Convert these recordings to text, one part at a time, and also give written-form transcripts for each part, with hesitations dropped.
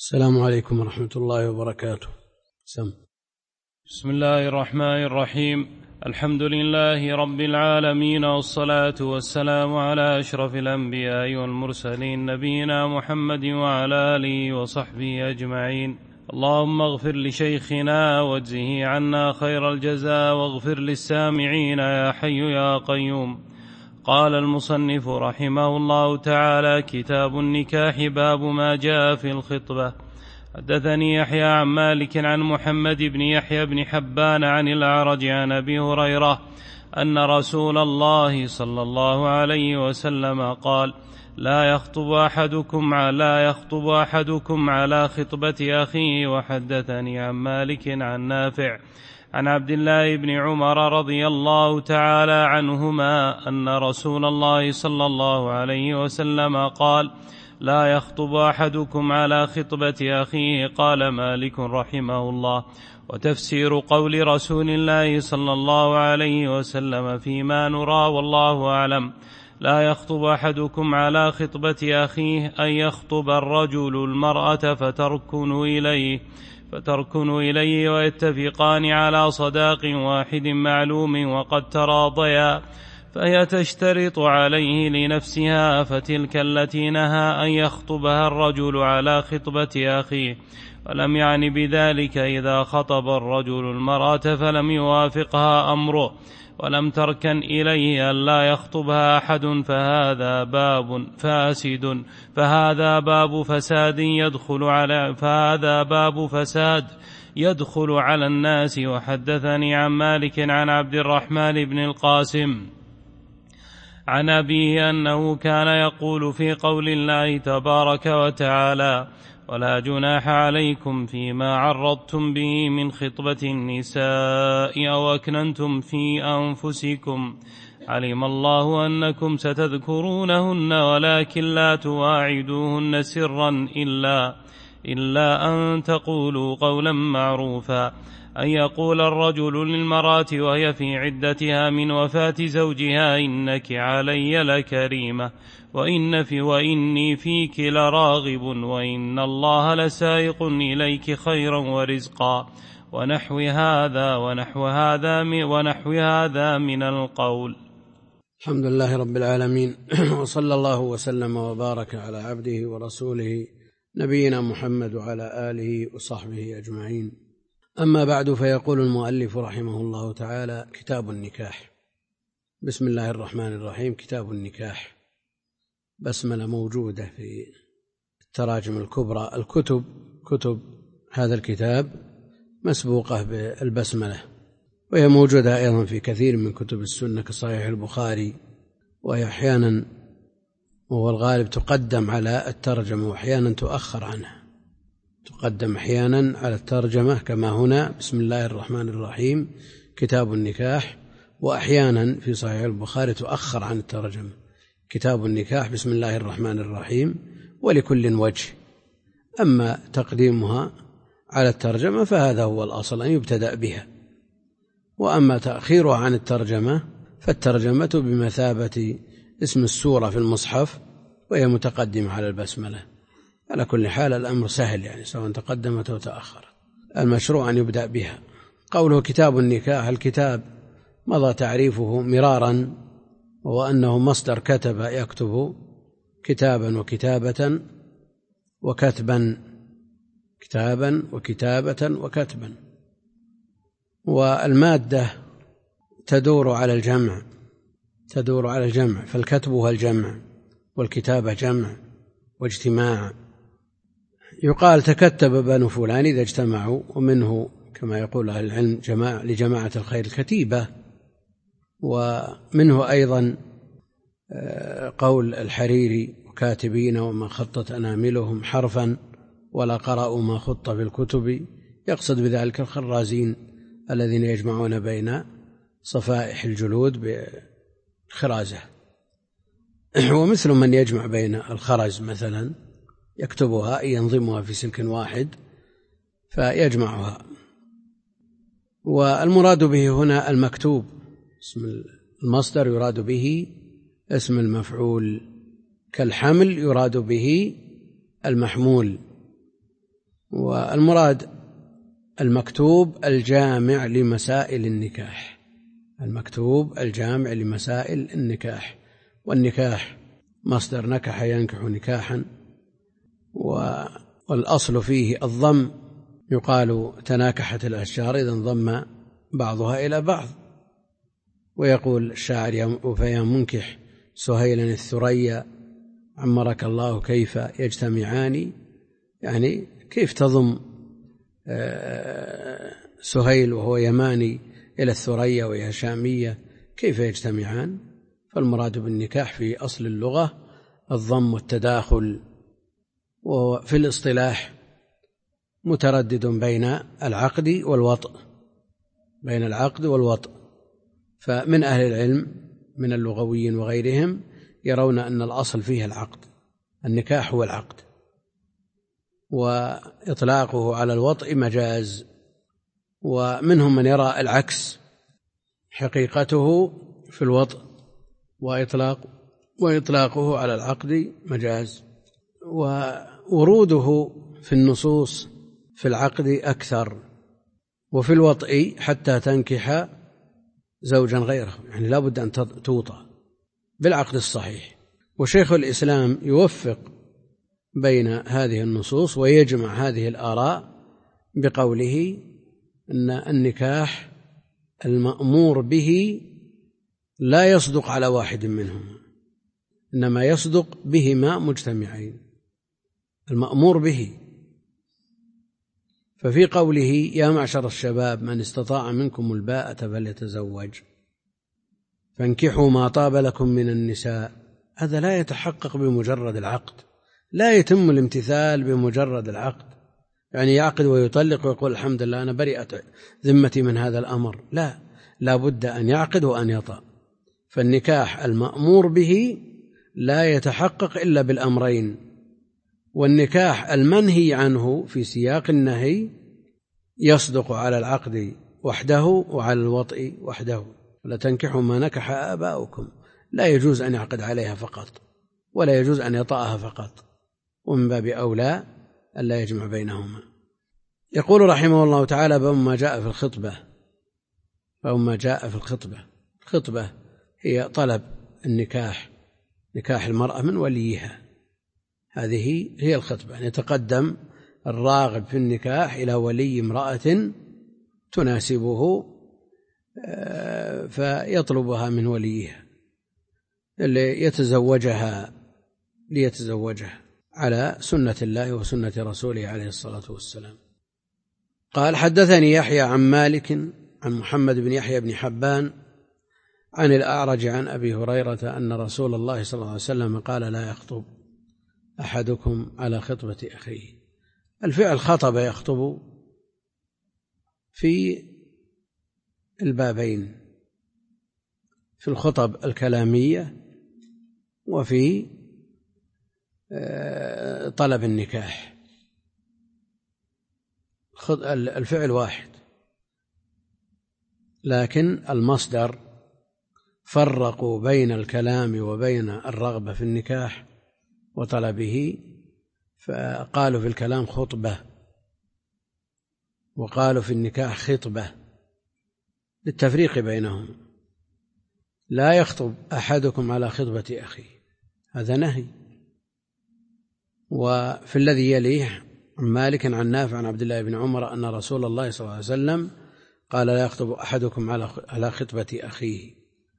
السلام عليكم ورحمة الله وبركاته. بسم الله الرحمن الرحيم. الحمد لله رب العالمين، والصلاة والسلام على أشرف الأنبياء والمرسلين، نبينا محمد وعلى آله وصحبه أجمعين. اللهم اغفر لشيخنا واجزه عنا خير الجزاء، واغفر للسامعين يا حي يا قيوم. قال المصنف رحمه الله تعالى: كتاب النكاح، باب ما جاء في الخطبة. حدثني يحيى عن مالك عن محمد بن يحيى بن حبان عن الأعرج عن أبي هريرة أن رسول الله صلى الله عليه وسلم قال: لا يخطب أحدكم على خطبة أخيه. وحدثني عن مالك عن نافع عن عبد الله بن عمر رضي الله تعالى عنهما أن رسول الله صلى الله عليه وسلم قال: لا يخطب أحدكم على خطبة أخيه. قال مالك رحمه الله: وتفسير قول رسول الله صلى الله عليه وسلم فيما نرى والله أعلم: لا يخطب أحدكم على خطبة أخيه أن يخطب الرجل المرأة فتركن إليه ويتفقان على صداق واحد معلوم وقد تراضيا، فهي تشترط عليه لنفسها، فتلك التي نهى أن يخطبها الرجل على خطبة أخيه. ولم يعني بذلك إذا خطب الرجل المرأة فلم يوافقها أمره ولم تركن إليه أن لا يخطبها أحد، فهذا باب فساد يدخل على الناس. وحدثني عن مالك عن عبد الرحمن بن القاسم عن أبيه أنه كان يقول في قول الله تبارك وتعالى: ولا جناح عليكم فيما عرضتم به من خطبة النساء أو أكننتم في أنفسكم، علم الله أنكم ستذكرونهن ولكن لا تواعدوهن سرا إلا أن تقولوا قولا معروفا. أن يقول الرجل للمرأة وهي في عدتها من وفاة زوجها: إنك علي لكريمة، وإني فيك لراغب، وإن الله لسائق إليك خيرا ورزقا، ونحو هذا من القول. الحمد لله رب العالمين، وصلى الله وسلم وبارك على عبده ورسوله نبينا محمد وعلى آله وصحبه أجمعين. أما بعد، فيقول المؤلف رحمه الله تعالى: كتاب النكاح. بسم الله الرحمن الرحيم. كتاب النكاح، بسملة موجودة في التراجم الكبرى. كتب هذا الكتاب مسبوقة بالبسملة، وهي موجودة أيضا في كثير من كتب السنة كصحيح البخاري، وهي أحيانا وهو الغالب تقدم على الترجمة وأحيانا تؤخر عنها. تقدم أحيانا على الترجمة كما هنا: بسم الله الرحمن الرحيم كتاب النكاح، وأحيانا في صحيح البخاري تؤخر عن الترجمة: كتاب النكاح بسم الله الرحمن الرحيم، ولكل وجه. أما تقديمها على الترجمة فهذا هو الأصل، أن يبتدأ بها. وأما تأخيرها عن الترجمة فالترجمة بمثابة اسم السورة في المصحف، وهي متقدمة على البسملة. على كل حال الأمر سهل، يعني سواء تقدمت أو تأخرت، المشروع أن يبدأ بها. قوله كتاب النكاح، الكتاب مضى تعريفه مرارا، وهو أنه مصدر كتب يكتب كتابا وكتابة وكتبا، كتابا وكتابة وكتبا. والمادة تدور على الجمع، فالكتب هو الجمع، والكتابة جمع واجتماع. يقال تكتب بنو فلان إذا اجتمعوا، ومنه كما يقول أهل العلم لجماعة الخير الكتيبة. ومنه أيضا قول الحريري: وكاتبين وما خطت أناملهم حرفا ولا قرأوا ما خط في الكتب. يقصد بذلك الخرازين الذين يجمعون بين صفائح الجلود بخرازة، ومثل من يجمع بين الخرز مثلا يكتبها ينظمها في سلك واحد فيجمعها. والمراد به هنا المكتوب، اسم المصدر يراد به اسم المفعول، كالحمل يراد به المحمول، والمراد المكتوب الجامع لمسائل النكاح، المكتوب الجامع لمسائل النكاح. والنكاح مصدر نكح ينكح نكاحا، والأصل فيه الضم، يقال تناكحت الأشجار إذا انضم بعضها إلى بعض. ويقول الشاعر: فيا منكح سهيلا الثريا عمرك الله كيف يجتمعان، يعني كيف تضم سهيل وهو يماني إلى الثريا وهي شامية، كيف يجتمعان؟ فالمراد بالنكاح في أصل اللغة الضم والتداخل، وفي الاصطلاح متردد بين العقد والوطء، بين العقد والوطء. فمن أهل العلم من اللغويين وغيرهم يرون أن الأصل فيه العقد، النكاح هو العقد، وإطلاقه على الوطء مجاز. ومنهم من يرى العكس، حقيقته في الوطء وإطلاقه على العقد مجاز. ووروده في النصوص في العقد أكثر، وفي الوطء حتى تنكح زوجا غيره، يعني لا بد أن توطأ بالعقد الصحيح. وشيخ الإسلام يوفق بين هذه النصوص ويجمع هذه الآراء بقوله أن النكاح المأمور به لا يصدق على واحد منهما، إنما يصدق بهما مجتمعين، المأمور به. ففي قوله: يا معشر الشباب من استطاع منكم الباءة فليتزوج فانكحوا ما طاب لكم من النساء، هذا لا يتحقق بمجرد العقد، لا يتم الامتثال بمجرد العقد، يعني يعقد ويطلق ويقول الحمد لله أنا برئت ذمتي من هذا الأمر، لا بد أن يعقد وأن يطأ. فالنكاح المأمور به لا يتحقق إلا بالأمرين، والنكاح المنهي عنه في سياق النهي يصدق على العقد وحده وعلى الوطء وحده. ولا تنكحوا ما نكح آباؤكم، لا يجوز أن يعقد عليها فقط، ولا يجوز أن يطأها فقط، ومن باب أولى ألا يجمع بينهما. يقول رحمه الله تعالى: باب ما جاء في الخطبة. باب ما جاء في الخطبة. الخطبة هي طلب النكاح، نكاح المرأة من وليها، هذه هي الخطبة، أن يتقدم الراغب في النكاح إلى ولي امرأة تناسبه فيطلبها من وليها ليتزوجها على سنة الله وسنة رسوله عليه الصلاة والسلام. قال: حدثني يحيى عن مالك عن محمد بن يحيى بن حبان عن الأعرج عن أبي هريرة أن رسول الله صلى الله عليه وسلم قال: لا يخطب أحدكم على خطبة أخيه. الفعل خطب يخطب في البابين، في الخطب الكلامية وفي طلب النكاح. الفعل واحد، لكن المصدر فرقوا بين الكلام وبين الرغبة في النكاح وطلبه، فقالوا في الكلام خطبة وقالوا في النكاح خطبة للتفريق بينهم. لا يخطب أحدكم على خطبة أخيه، هذا نهي. وفي الذي يليه عن مالك عن نافع عن عبد الله بن عمر أن رسول الله صلى الله عليه وسلم قال: لا يخطب أحدكم على خطبة أخيه.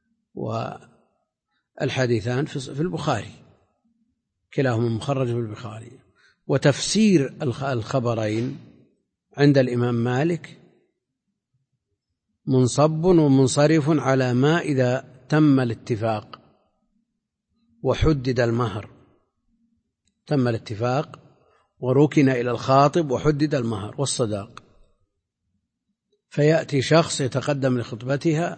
والحديثان في البخاري، كلاهما مخرج في البخاري. وتفسير الخبرين عند الإمام مالك منصب ومنصرف على ما إذا تم الاتفاق وحدد المهر، تم الاتفاق وركن إلى الخاطب وحدد المهر والصداق، فيأتي شخص يتقدم لخطبتها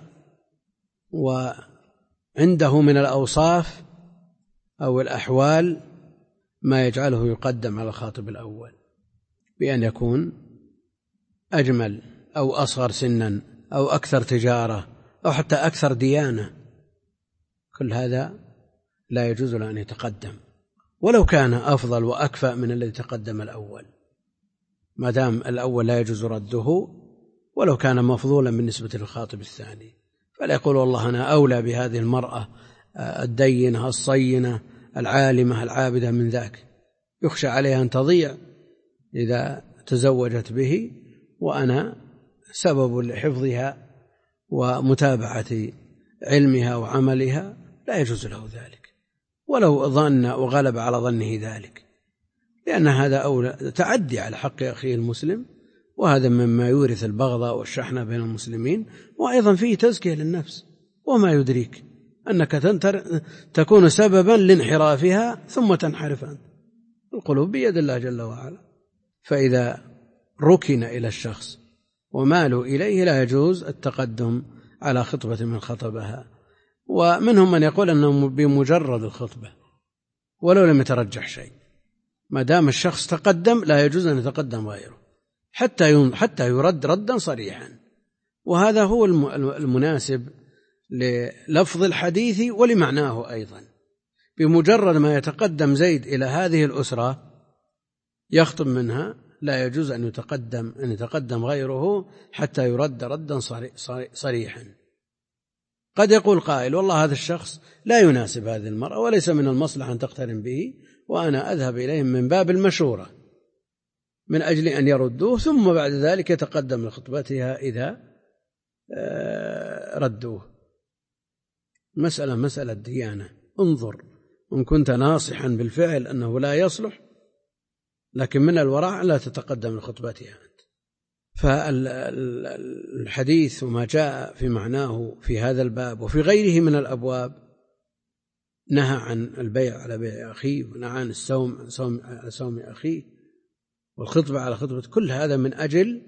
وعنده من الأوصاف أو الأحوال ما يجعله يقدم على الخاطب الأول، بأن يكون أجمل أو أصغر سنا أو أكثر تجارة أو حتى أكثر ديانة، كل هذا لا يجوز له أن يتقدم ولو كان أفضل وأكفأ من الذي تقدم الأول، ما دام الأول لا يجوز رده ولو كان مفضولا بالنسبة للخاطب الثاني، فلا يقول والله أنا أولى بهذه المرأة الدينة الصينة العالمة العابدة من ذاك، يخشى عليها أن تضيع إذا تزوجت به، وأنا سبب لحفظها ومتابعة علمها وعملها، لا يجوز له ذلك ولو ظن وغلب على ظنه ذلك، لأن هذا أولى تعدي على حق أخيه المسلم، وهذا مما يورث البغضاء والشحنة بين المسلمين، وأيضا فيه تزكية للنفس. وما يدريك أنك تكون سببا لانحرافها ثم تنحرف أنت، القلوب بيد الله جل وعلا. فإذا ركن إلى الشخص ومالوا إليه لا يجوز التقدم على خطبة من خطبها. ومنهم من يقول أنه بمجرد الخطبة ولو لم يترجح شيء، ما دام الشخص تقدم لا يجوز أن يتقدم غيره حتى يرد ردا صريحا، وهذا هو المناسب للفظ الحديث ولمعناه أيضا. بمجرد ما يتقدم زيد إلى هذه الأسرة يخطب منها لا يجوز أن يتقدم غيره حتى يرد ردا صريحا. قد يقول قائل والله هذا الشخص لا يناسب هذه المرأة وليس من المصلحة أن تقترن به، وأنا أذهب إليهم من باب المشورة من أجل أن يردوه، ثم بعد ذلك يتقدم لخطبتها إذا ردوه. مسألة ديانة، انظر إن كنت ناصحا بالفعل أنه لا يصلح، لكن من الورع لا تتقدم لخطبتها أنت. فالحديث وما جاء في معناه في هذا الباب وفي غيره من الأبواب نهى عن البيع على بيع أخيه، ونهى عن الصوم على صوم أخيه، والخطبة على خطبة، كل هذا من أجل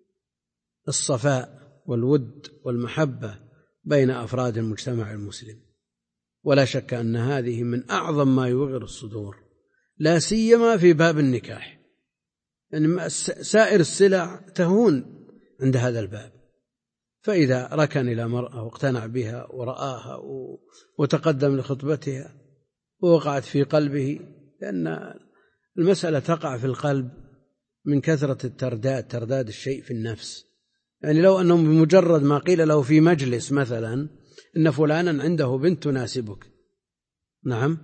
الصفاء والود والمحبة بين أفراد المجتمع المسلم. ولا شك أن هذه من أعظم ما يوغر الصدور، لا سيما في باب النكاح، يعني سائر السلع تهون عند هذا الباب. فإذا ركن إلى مرأة واقتنع بها ورآها وتقدم لخطبتها ووقعت في قلبه، لأن المسألة تقع في القلب من كثرة ترداد الشيء في النفس. يعني لو أنه بمجرد ما قيل له في مجلس مثلا إن فلانا عنده بنت تناسبك، نعم،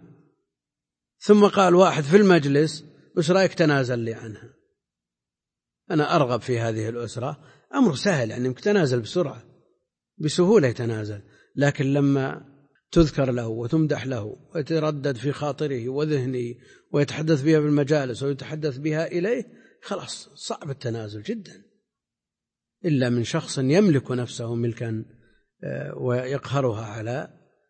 ثم قال واحد في المجلس وش رأيك تنازل لي عنها، أنا أرغب في هذه الأسرة، أمر سهل، يعني يمكن تنازل بسهولة يتنازل. لكن لما تذكر له وتمدح له ويتردد في خاطره وذهنه ويتحدث بها بالمجالس ويتحدث بها إليه، خلاص صعب التنازل جدا، إلا من شخص يملك نفسه ملكا ويقهرها على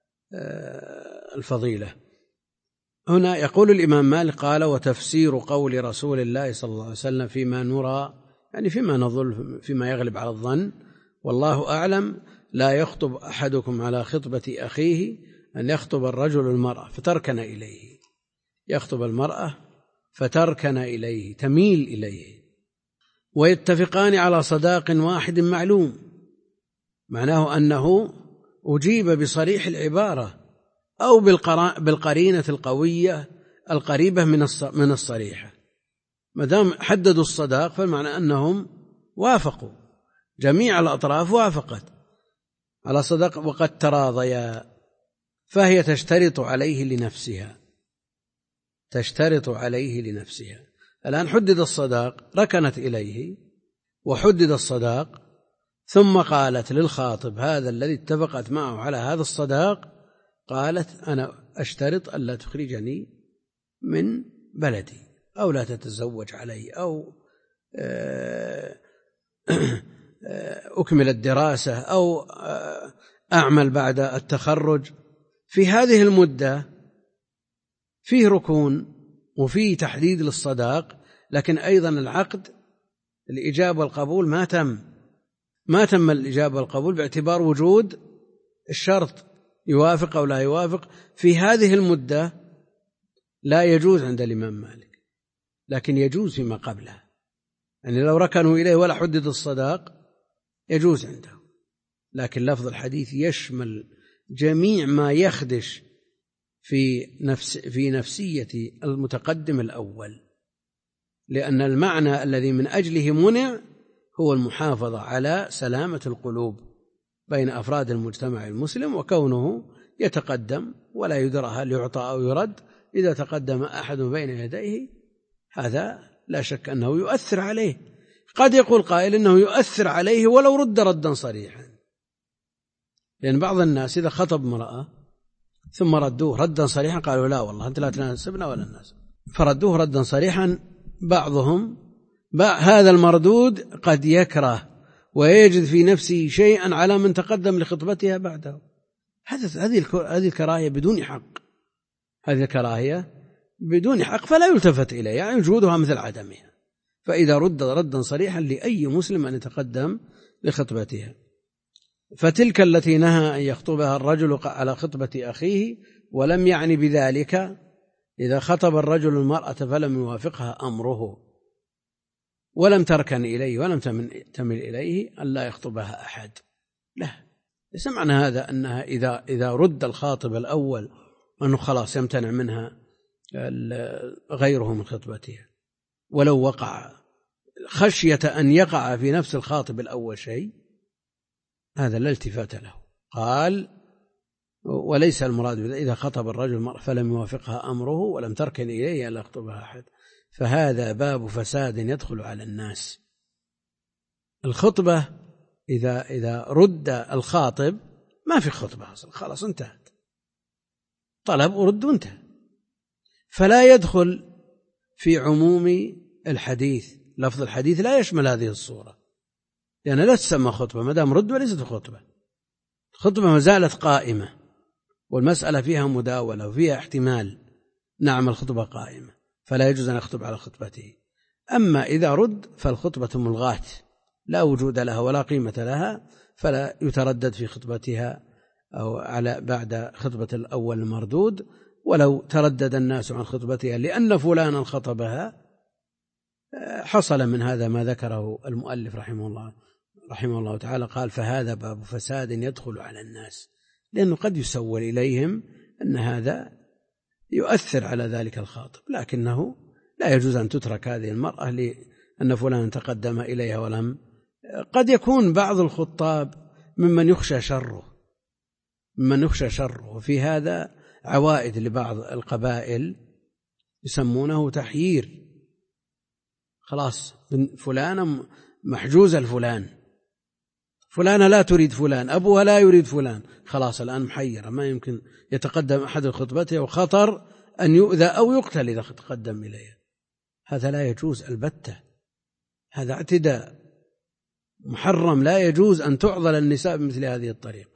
الفضيلة. هنا يقول الإمام مالك قال: وتفسير قول رسول الله صلى الله عليه وسلم فيما نرى، يعني فيما نظن، فيما يغلب على الظن، والله أعلم، لا يخطب أحدكم على خطبة أخيه أن يخطب الرجل المرأة فتركن إليه، يخطب المرأة فتركن إليه، تميل إليه، ويتفقان على صداق واحد معلوم، معناه أنه أجيب بصريح العبارة أو بالقرينة القوية القريبة من الصريحة. ما دام حددوا الصداق فالمعنى أنهم وافقوا، جميع الأطراف وافقت على صداق وقد تراضيا، فهي تشترط عليه لنفسها. الآن حدد الصداق، ركنت إليه وحدد الصداق، ثم قالت للخاطب هذا الذي اتفقت معه على هذا الصداق، قالت: أنا أشترط ألا تخرجني من بلدي، أو لا تتزوج علي، أو أكمل الدراسة، أو أعمل بعد التخرج. في هذه المدة فيه ركون وفيه تحديد للصداق، لكن أيضا العقد الإجابة والقبول ما تم الإجابة والقبول باعتبار وجود الشرط، يوافق أو لا يوافق. في هذه المدة لا يجوز عند الإمام مالك، لكن يجوز فيما قبله، يعني لو ركنوا إليه ولا حدد الصداق يجوز عنده. لكن لفظ الحديث يشمل جميع ما يخدش في نفسية المتقدم الأول، لأن المعنى الذي من أجله منع هو المحافظة على سلامة القلوب بين أفراد المجتمع المسلم، وكونه يتقدم ولا يدرى هل يعطى أو يرد. إذا تقدم أحد بين يديه هذا لا شك أنه يؤثر عليه. قد يقول قائل إنه يؤثر عليه ولو رد ردا صريحا، لأن بعض الناس إذا خطب امرأة ثم ردوه ردا صريحا قالوا لا والله أنت لا تناسبنا ولا الناس، فردوه ردا صريحا. بعضهم هذا المردود قد يكره ويجد في نفسه شيئا على من تقدم لخطبتها بعده. هذه الكراهية بدون حق، هذه الكراهية بدون حق فلا يلتفت إليه، يعني وجودها مثل عدمها. فإذا رد ردا صريحا لأي مسلم أن يتقدم لخطبتها. فتلك التي نهى أن يخطبها الرجل على خطبة أخيه، ولم يعني بذلك إذا خطب الرجل المرأة فلم يوافقها أمره ولم تركن إليه ولم تمل إليه أن لا يخطبها أحد، لا، ليس معنى هذا أنها إذا رد الخاطب الأول أنه خلاص يمتنع منها غيره من خطبتها، ولو وقع خشية أن يقع في نفس الخاطب الأول شيء، هذا لا التفات له. قال وليس المراد إذا خطب الرجل المرأة فلم يوافقها أمره ولم تركن إليه أن لا يخطبها أحد، فهذا باب فساد يدخل على الناس. الخطبة إذا رد الخاطب ما في خطبة أصلا، خلاص انتهت، طلب ورد وانتهى، فلا يدخل في عموم الحديث. لفظ الحديث لا يشمل هذه الصورة، لأن لا تسمى خطبة ما دام رد وليست خطبة. الخطبة ما زالت قائمة والمسألة فيها مداولة وفيها احتمال، نعم الخطبة قائمة فلا يجوز أن يخطب على خطبته. أما إذا رد فالخطبة ملغاة لا وجود لها ولا قيمة لها، فلا يتردد في خطبتها أو على بعد خطبة الأول المردود. ولو تردد الناس عن خطبتها لأن فلانا خطبها حصل من هذا ما ذكره المؤلف رحمه الله تعالى، قال فهذا باب فساد يدخل على الناس، لأنه قد يسول إليهم أن هذا يؤثر على ذلك الخاطب، لكنه لا يجوز أن تترك هذه المرأة لأن فلان تقدم إليها ولم. قد يكون بعض الخطاب ممن يخشى شره، وفي هذا عوائد لبعض القبائل يسمونه تحيير. خلاص فلانة محجوزة فلانة لا تريد فلان، أبوها لا يريد فلان، خلاص الآن محيرة ما يمكن يتقدم أحد لخطبته، وخطر أن يؤذى أو يقتل إذا تقدم إليه. هذا لا يجوز البتة، هذا اعتداء محرم، لا يجوز أن تعضل النساء بمثل هذه الطريقة.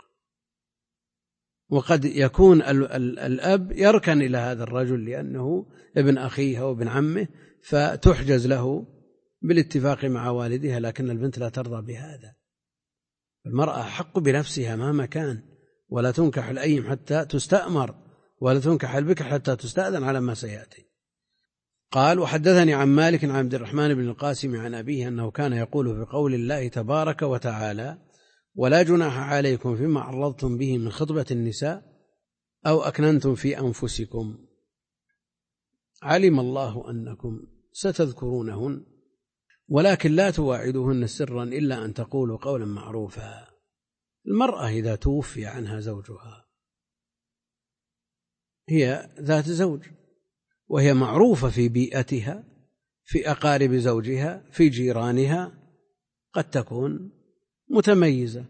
وقد يكون الأب يركن إلى هذا الرجل لأنه ابن أخيه أو ابن عمه، فتحجز له بالاتفاق مع والدها، لكن البنت لا ترضى بهذا. المرأة حق بنفسها مهما كان، ولا تنكح الأيم حتى تستأمر، ولا تنكح البكر حتى تستأذن على ما سيأتي. قال وحدثني عن مالك عن عبد الرحمن بن القاسم عن أبيه أنه كان يقول في قول الله تبارك وتعالى ولا جناح عليكم فيما عرضتم به من خطبة النساء أو أكننتم في أنفسكم علم الله أنكم ستذكرونهن ولكن لا تواعدوهن سرا إلا أن تقولوا قولا معروفا. المرأة إذا توفي عنها زوجها هي ذات زوج، وهي معروفة في بيئتها، في أقارب زوجها، في جيرانها، قد تكون متميزة.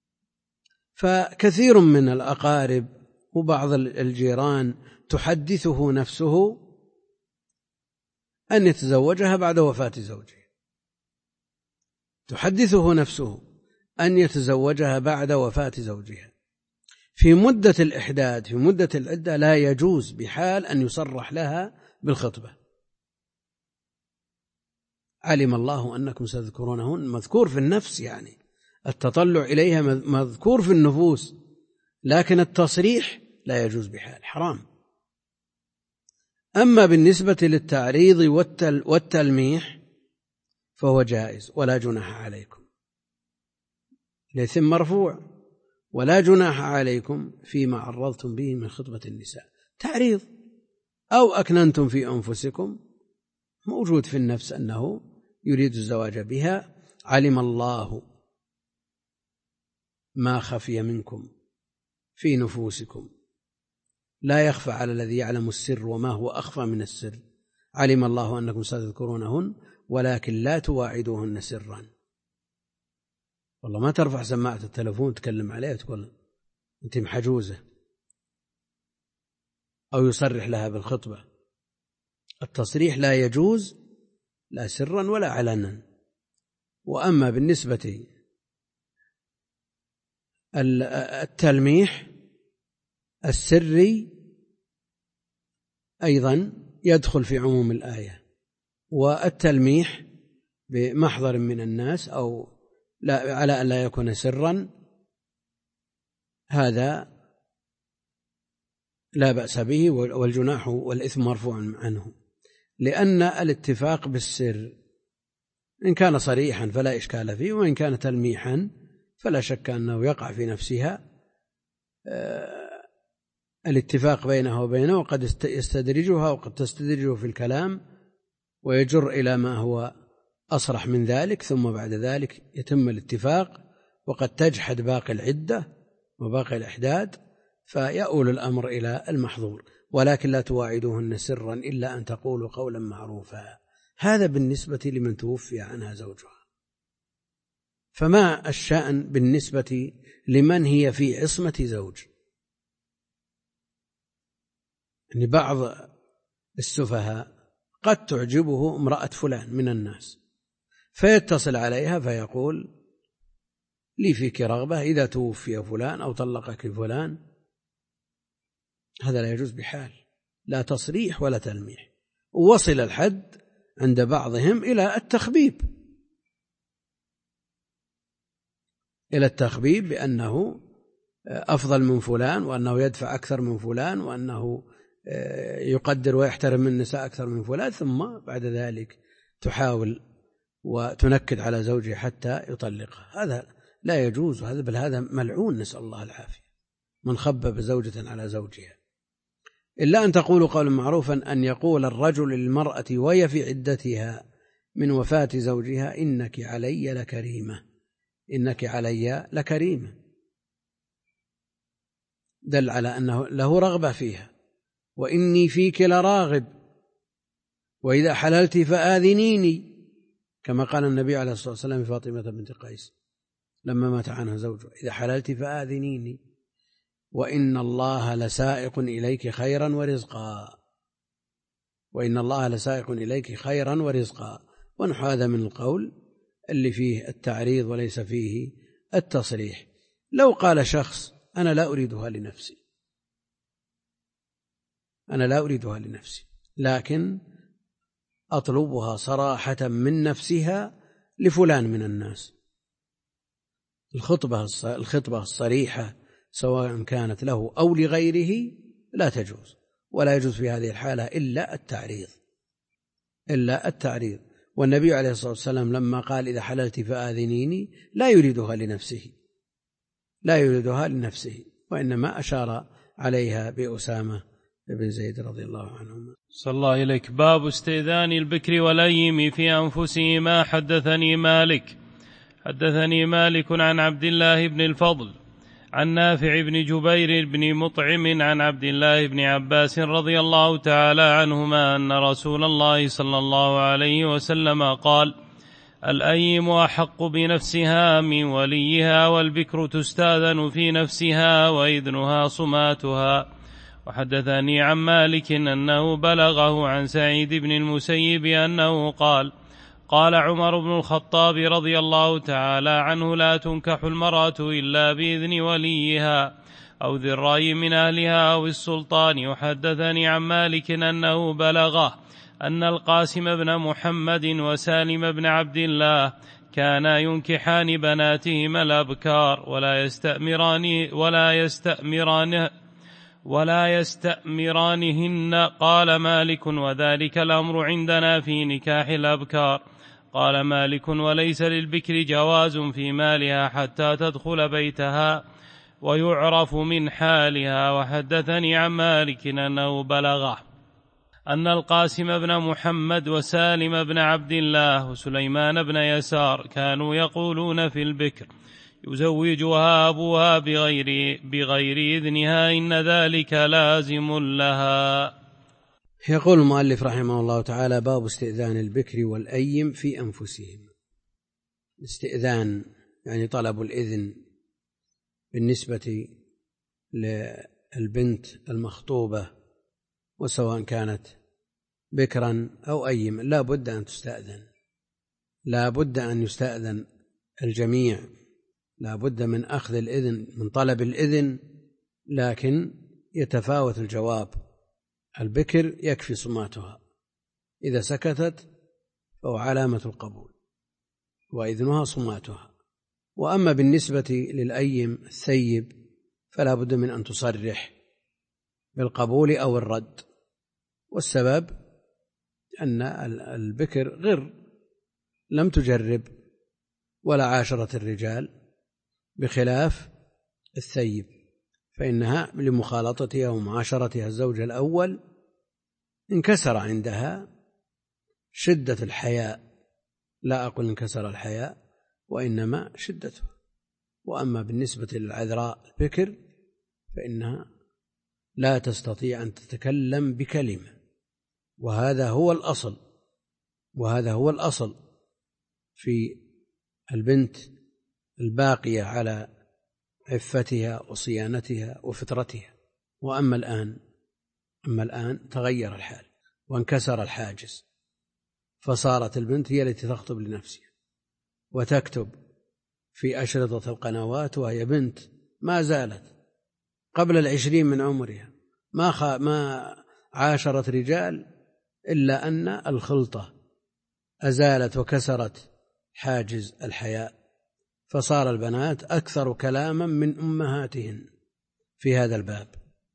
فكثير من الأقارب وبعض الجيران تحدثه نفسه أن يتزوجها بعد وفاة زوجها، تحدثه نفسه أن يتزوجها بعد وفاة زوجها في مدة الإحداد، في مدة العدة، لا يجوز بحال أن يصرح لها بالخطبة. علم الله أنكم ستذكرونهن مذكور في النفس، يعني التطلع إليها مذكور في النفوس، لكن التصريح لا يجوز بحال، حرام. أما بالنسبة للتعريض والتلميح فهو جائز ولا جناح عليكم، ليثم مرفوع ولا جناح عليكم فيما عرضتم به من خطبة النساء. تعريض أو أكننتم في أنفسكم موجود في النفس أنه يريد الزواج بها. علم الله ما خفي منكم في نفوسكم لا يخفى على الذي يعلم السر وما هو أخفى من السر. علم الله أنكم ستذكرونهن ولكن لا تواعدوهن سرا. والله ما ترفع سماعة التلفون تكلم عليه تقول أنت محجوزة، أو يصرح لها بالخطبة. التصريح لا يجوز لا سرا ولا علنا. وأما بالنسبة التلميح السري أيضا يدخل في عموم الآية. والتلميح بمحضر من الناس أو لا على أن لا يكون سرا هذا لا بأس به، والجناح والإثم مرفوع عنه، لأن الاتفاق بالسر إن كان صريحا فلا إشكال فيه، وإن كان تلميحا فلا شك أنه يقع في نفسها الاتفاق بينه وبينه، وقد يستدرجها وقد تستدرجه في الكلام ويجر إلى ما هو أصرح من ذلك، ثم بعد ذلك يتم الاتفاق وقد تجحد باقي العدة وباقي الإحداد فيؤول الأمر إلى المحظور. ولكن لا تواعدوهن سرا إلا أن تقولوا قولا معروفا. هذا بالنسبة لمن توفي عنها زوجها. فما الشأن بالنسبة لمن هي في عصمة زوج؟ يعني بعض السفهاء قد تعجبه امرأة فلان من الناس فيتصل عليها فيقول لي فيك رغبة إذا توفي فلان أو طلقك فلان. هذا لا يجوز بحال، لا تصريح ولا تلميح. وصل الحد عند بعضهم إلى التخبيب بأنه أفضل من فلان، وأنه يدفع أكثر من فلان، وأنه يقدر ويحترم النساء أكثر من فلان، ثم بعد ذلك تحاول وتنكد على زوجها حتى يطلقها. هذا لا يجوز، هذا بل هذا ملعون، نسأل الله العافية، من خبب زوجة على زوجها. إلا أن تقولوا قولا معروفا، أن يقول الرجل للمرأة وهي في عدتها من وفاة زوجها إنك علي لكريمة، إنك علي لكريمة، دل على أنه له رغبة فيها. وإني فيك لراغب، وإذا حللت فآذنيني، كما قال النبي عليه الصلاة والسلام لفاطمة بنت قيس لما مات عنها زوجها، إذا حللت فآذنيني، وإن الله لسائق إليك خيرا ورزقا، وإن الله لسائق إليك خيرا ورزقا. ونحو هذا من القول اللي فيه التعريض وليس فيه التصريح. لو قال شخص أنا لا أريدها لنفسي لكن أطلبها صراحة من نفسها لفلان من الناس، الخطبة الصريحة سواء كانت له أو لغيره لا تجوز، ولا يجوز في هذه الحالة إلا التعريض. والنبي عليه الصلاة والسلام لما قال إذا حللت فآذنيني لا يريدها لنفسه، وإنما أشار عليها بأسامة بن زيد رضي الله عنهما. صلى الله إليك. باب استئذان البكر والأيم في أنفسهما. حدثني مالك عن عبد الله بن الفضل عن نافع بن جبير بن مطعم عن عبد الله بن عباس رضي الله تعالى عنهما أن رسول الله صلى الله عليه وسلم قال: الأيم أحق بنفسها من وليها، والبكر تستأذن في نفسها وإذنها صماتها. وحدثني عن مالك أنه بلغه عن سعيد بن المسيب أنه قال: قال عمر بن الخطاب رضي الله تعالى عنه: لا تنكح المرأة إلا بإذن وليها أو ذي الرأي من أهلها أو السلطان. وحدثني عن مالك أنه بلغه أن القاسم بن محمد وسالم بن عبد الله كانا ينكحان بناتهما الأبكار ولا يستأمرانهن. قال مالك: وذلك الأمر عندنا في نكاح الأبكار. قال مالك: وليس للبكر جواز في مالها حتى تدخل بيتها ويعرف من حالها. وحدثني عن مالك أنه بلغه أن القاسم بن محمد وسالم بن عبد الله وسليمان بن يسار كانوا يقولون في البكر يزوجها أبوها بغير إذنها إن ذلك لازم لها. يقول المؤلف رحمه الله تعالى: باب استئذان البكر والأيم في أنفسهم. الاستئذان يعني طلب الإذن بالنسبة للبنت المخطوبة، وسواء كانت بكرا أو أيم لا بد أن تستأذن، لا بد أن يستأذن الجميع، لا بد من أخذ الإذن، من طلب الإذن، لكن يتفاوت الجواب. البكر يكفي صماتها، إذا سكتت فهو علامة القبول وإذنها صماتها. وأما بالنسبة للأيم الثيب فلا بد من أن تصرح بالقبول أو الرد، والسبب أن البكر غر لم تجرب ولا عاشرة الرجال، بخلاف الثيب فإنها لمخالطتها ومعاشرتها الزوج الأول انكسر عندها شدة الحياء، لا أقول انكسر الحياء وإنما شدته. وأما بالنسبة للعذراء البكر فإنها لا تستطيع أن تتكلم بكلمة، وهذا هو الأصل، وهذا هو الأصل في البنت الباقية على عفتها وصيانتها وفطرتها. وأما الآن تغير الحال وانكسر الحاجز، فصارت البنت هي التي تخطب لنفسها وتكتب في أشرطة القنوات وهي بنت ما زالت قبل 20 من عمرها، ما عاشرت رجال إلا أن الخلطة أزالت وكسرت حاجز الحياء، فصار البنات أكثر كلاما من أمهاتهن في هذا الباب،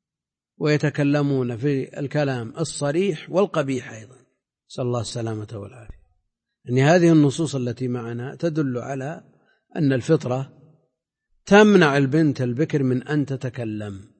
ويتكلمون في الكلام الصريح والقبيح أيضا، نسأل الله السلامة والعافية. يعني هذه النصوص التي معنا تدل على أن الفطرة تمنع البنت البكر من أن تتكلم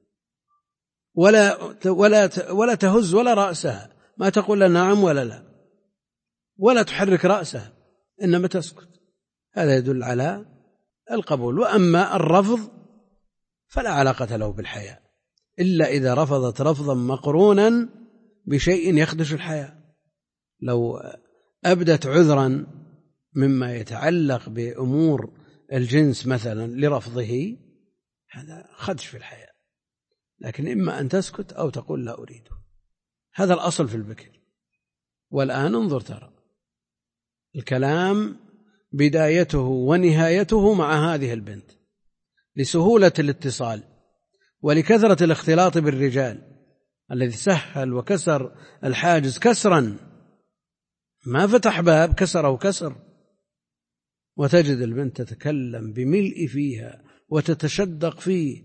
ولا تهز ولا رأسها، ما تقول لا نعم ولا لا، ولا تحرك رأسها، إنما تسكت. هذا يدل على القبول. وأما الرفض فلا علاقة له بالحياء إلا إذا رفضت رفضا مقرونا بشيء يخدش الحياء. لو أبدت عذرا مما يتعلق بأمور الجنس مثلا لرفضه، هذا خدش في الحياء، لكن إما أن تسكت أو تقول لا أريده. هذا الأصل في البكر. والآن انظر ترى الكلام بدايته ونهايته مع هذه البنت لسهولة الاتصال ولكثرة الاختلاط بالرجال الذي سهل وكسر الحاجز كسرا، ما فتح باب كسره كسر. وتجد البنت تتكلم بملء فيها وتتشدق فيه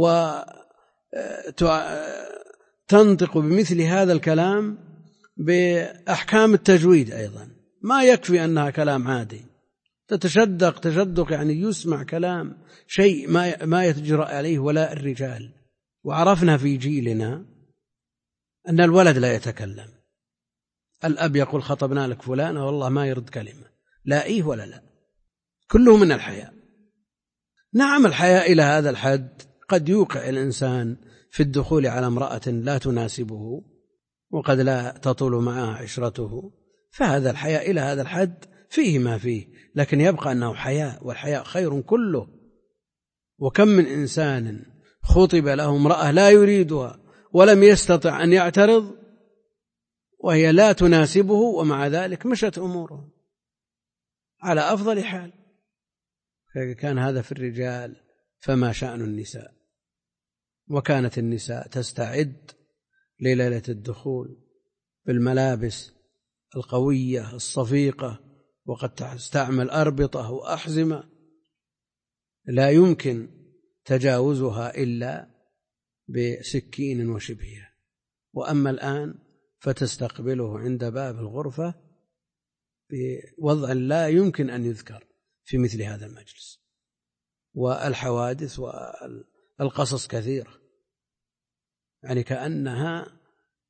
وتنطق بمثل هذا الكلام بأحكام التجويد أيضا، ما يكفي أنها كلام عادي، تتشدق تشدق يعني يسمع كلام شيء ما يتجرأ عليه ولا الرجال. وعرفنا في جيلنا أن الولد لا يتكلم، الأب يقول خطبنا لك فلان والله ما يرد كلمة، لا إيه ولا لا، كله من الحياء. نعم الحياء إلى هذا الحد قد يوقع الإنسان في الدخول على امرأة لا تناسبه وقد لا تطول معها عشرته، فهذا الحياء إلى هذا الحد فيه ما فيه، لكن يبقى أنه حياء، والحياء خير كله. وكم من إنسان خطب له امرأة لا يريدها ولم يستطع أن يعترض وهي لا تناسبه، ومع ذلك مشت أموره على أفضل حال. كان هذا في الرجال، فما شأن النساء؟ وكانت النساء تستعد لليلة الدخول بالملابس القوية الصفيقة، وقد تستعمل أربطة وأحزمة لا يمكن تجاوزها إلا بسكين وشبهها. وأما الآن فتستقبله عند باب الغرفة بوضع لا يمكن أن يذكر في مثل هذا المجلس. والحوادث والقصص كثيرة، يعني كأنها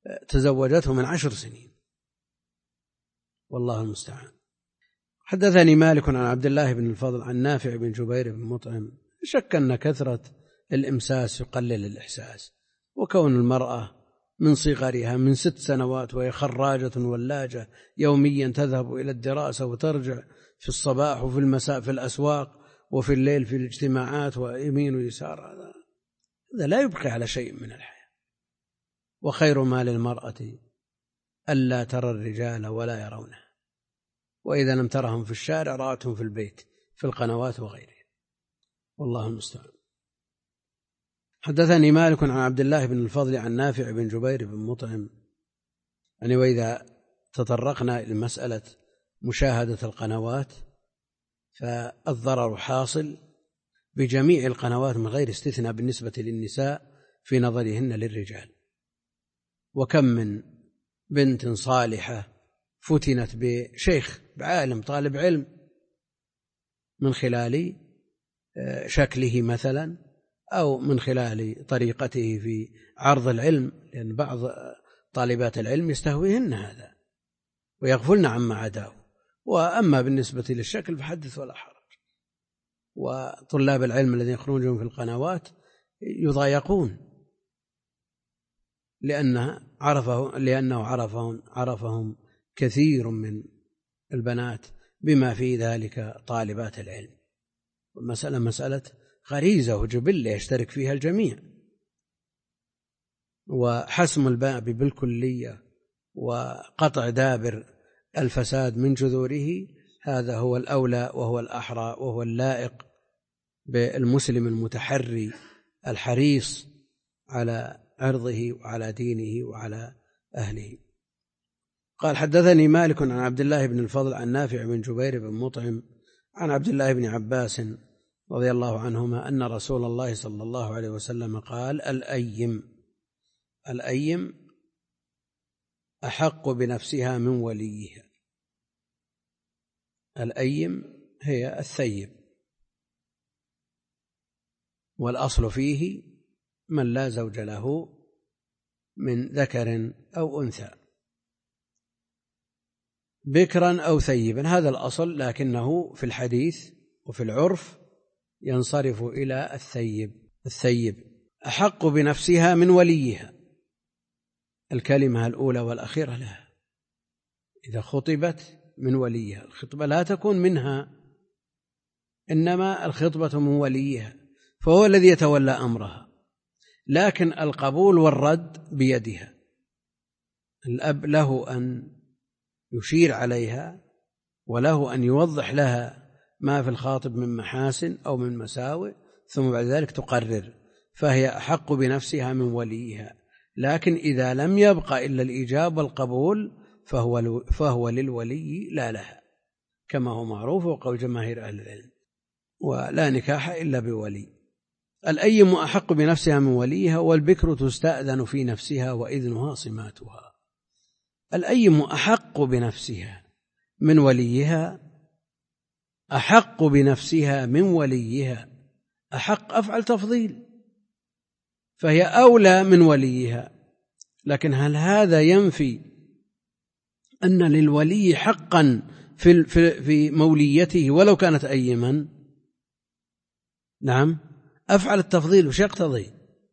تزوجته من 10 سنين، والله المستعان. حدثني مالك عن عبد الله بن الفضل عن نافع بن جبير بن مطعم شك أن كثرة الإمساس يقلل الإحساس، وكون المرأة من صغرها من 6 سنوات وهي خراجة ولاجة يوميا تذهب إلى الدراسة وترجع في الصباح وفي المساء في الأسواق وفي الليل في الاجتماعات ويمين ويسار، هذا لا يبقي على شيء من الحياة. وخير ما للمرأة ألا ترى الرجال ولا يرونها، وإذا لم ترهم في الشارع رأتهم في البيت في القنوات وغيرها، والله المستعان. حدثني مالك عن عبد الله بن الفضل عن نافع بن جبير بن مطعم يعني وإذا تطرقنا إلى مسألة مشاهدة القنوات فالضرر حاصل بجميع القنوات من غير استثناء بالنسبة للنساء في نظرهن للرجال. وكم من بنت صالحة فتنت بشيخ بعالم طالب علم من خلال شكله مثلا أو من خلال طريقته في عرض العلم، لأن بعض طالبات العلم يستهويهن هذا ويغفلن عما عداه. وأما بالنسبة للشكل فحدث ولا حرج. وطلاب العلم الذين يخرجون في القنوات يضايقون لأنه عرفهم كثير من البنات بما في ذلك طالبات العلم. والمسألة مسألة غريزة وجبلة يشترك فيها الجميع، وحسم الباب بالكلية وقطع دابر الفساد من جذوره هذا هو الأولى وهو الأحرى وهو اللائق بالمسلم المتحري الحريص على عرضه وعلى دينه وعلى أهله. قال حدثني مالك عن عبد الله بن الفضل عن نافع بن جبير بن مطعم عن عبد الله بن عباس رضي الله عنهما أن رسول الله صلى الله عليه وسلم قال الأيم أحق بنفسها من وليها. الأيم هي الثيب، والأصل فيه من لا زوج له من ذكر أو أنثى، بكرا أو ثيبا، هذا الأصل، لكنه في الحديث وفي العرف ينصرف إلى الثيب أحق بنفسها من وليها. الكلمة الأولى والأخيرة لها، إذا خطبت من وليها، الخطبة لا تكون منها، إنما الخطبة من وليها، فهو الذي يتولى أمرها، لكن القبول والرد بيدها. الأب له أن يشير عليها وله أن يوضح لها ما في الخاطب من محاسن أو من مساوئ، ثم بعد ذلك تقرر، فهي أحق بنفسها من وليها. لكن إذا لم يبقى إلا الإجابة والقبول فهو للولي لا لها، كما هو معروف وقول جماهير أهل العلم، ولا نكاح إلا بولي. الأيم أحق بنفسها من وليها، والبكر تستأذن في نفسها وإذنها صماتها. الأيم أحق بنفسها من وليها، أحق بنفسها من وليها، أحق أفعل تفضيل، فهي أولى من وليها. لكن هل هذا ينفي أن للولي حقا في موليته ولو كانت أيما؟ نعم، أفعل التفضيل وش يقتضي؟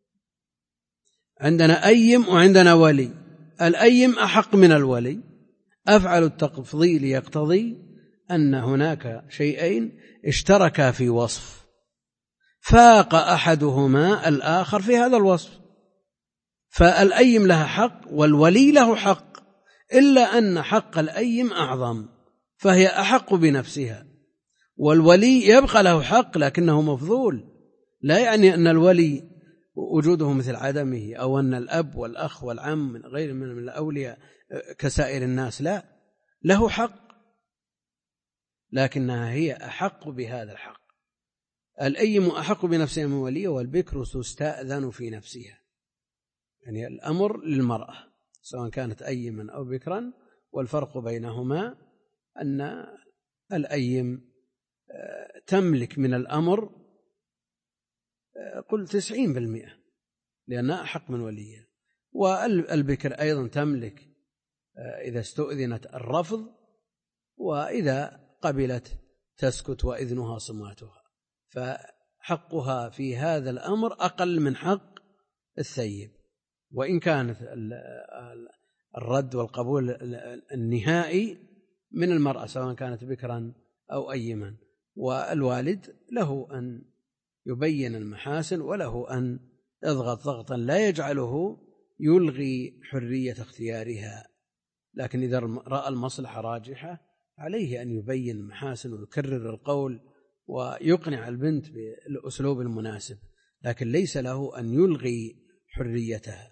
عندنا أيم وعندنا ولي، الأيم أحق من الولي، أفعل التفضيل يقتضي أن هناك شيئين اشتركا في وصف فاق أحدهما الآخر في هذا الوصف، فالأيم لها حق والولي له حق، إلا أن حق الأيم أعظم، فهي أحق بنفسها، والولي يبقى له حق لكنه مفضول، لا يعني أن الولي وجوده مثل عدمه، أو أن الأب والأخ والعم من غير من الأولياء كسائر الناس، لا، له حق لكنها هي أحق بهذا الحق. الأيم أحق بنفسها من ولي، والبكر تستأذن في نفسها، يعني الأمر للمرأة سواء كانت أيما أو بكرا، والفرق بينهما أن الأيم تملك من الأمر قل 90% لأنها أحق من وليها، والبكر أيضا تملك إذا استؤذنت الرفض، وإذا قبلت تسكت وإذنها صماتها، فحقها في هذا الأمر أقل من حق الثيب، وإن كانت الرد والقبول النهائي من المرأة سواء كانت بكرا أو أيما. والوالد له أن يبين المحاسن، وله أن يضغط ضغطا لا يجعله يلغي حرية اختيارها، لكن إذا رأى المصلحة راجحة عليه أن يبين المحاسن ويكرر القول ويقنع البنت بالأسلوب المناسب، لكن ليس له أن يلغي حريتها.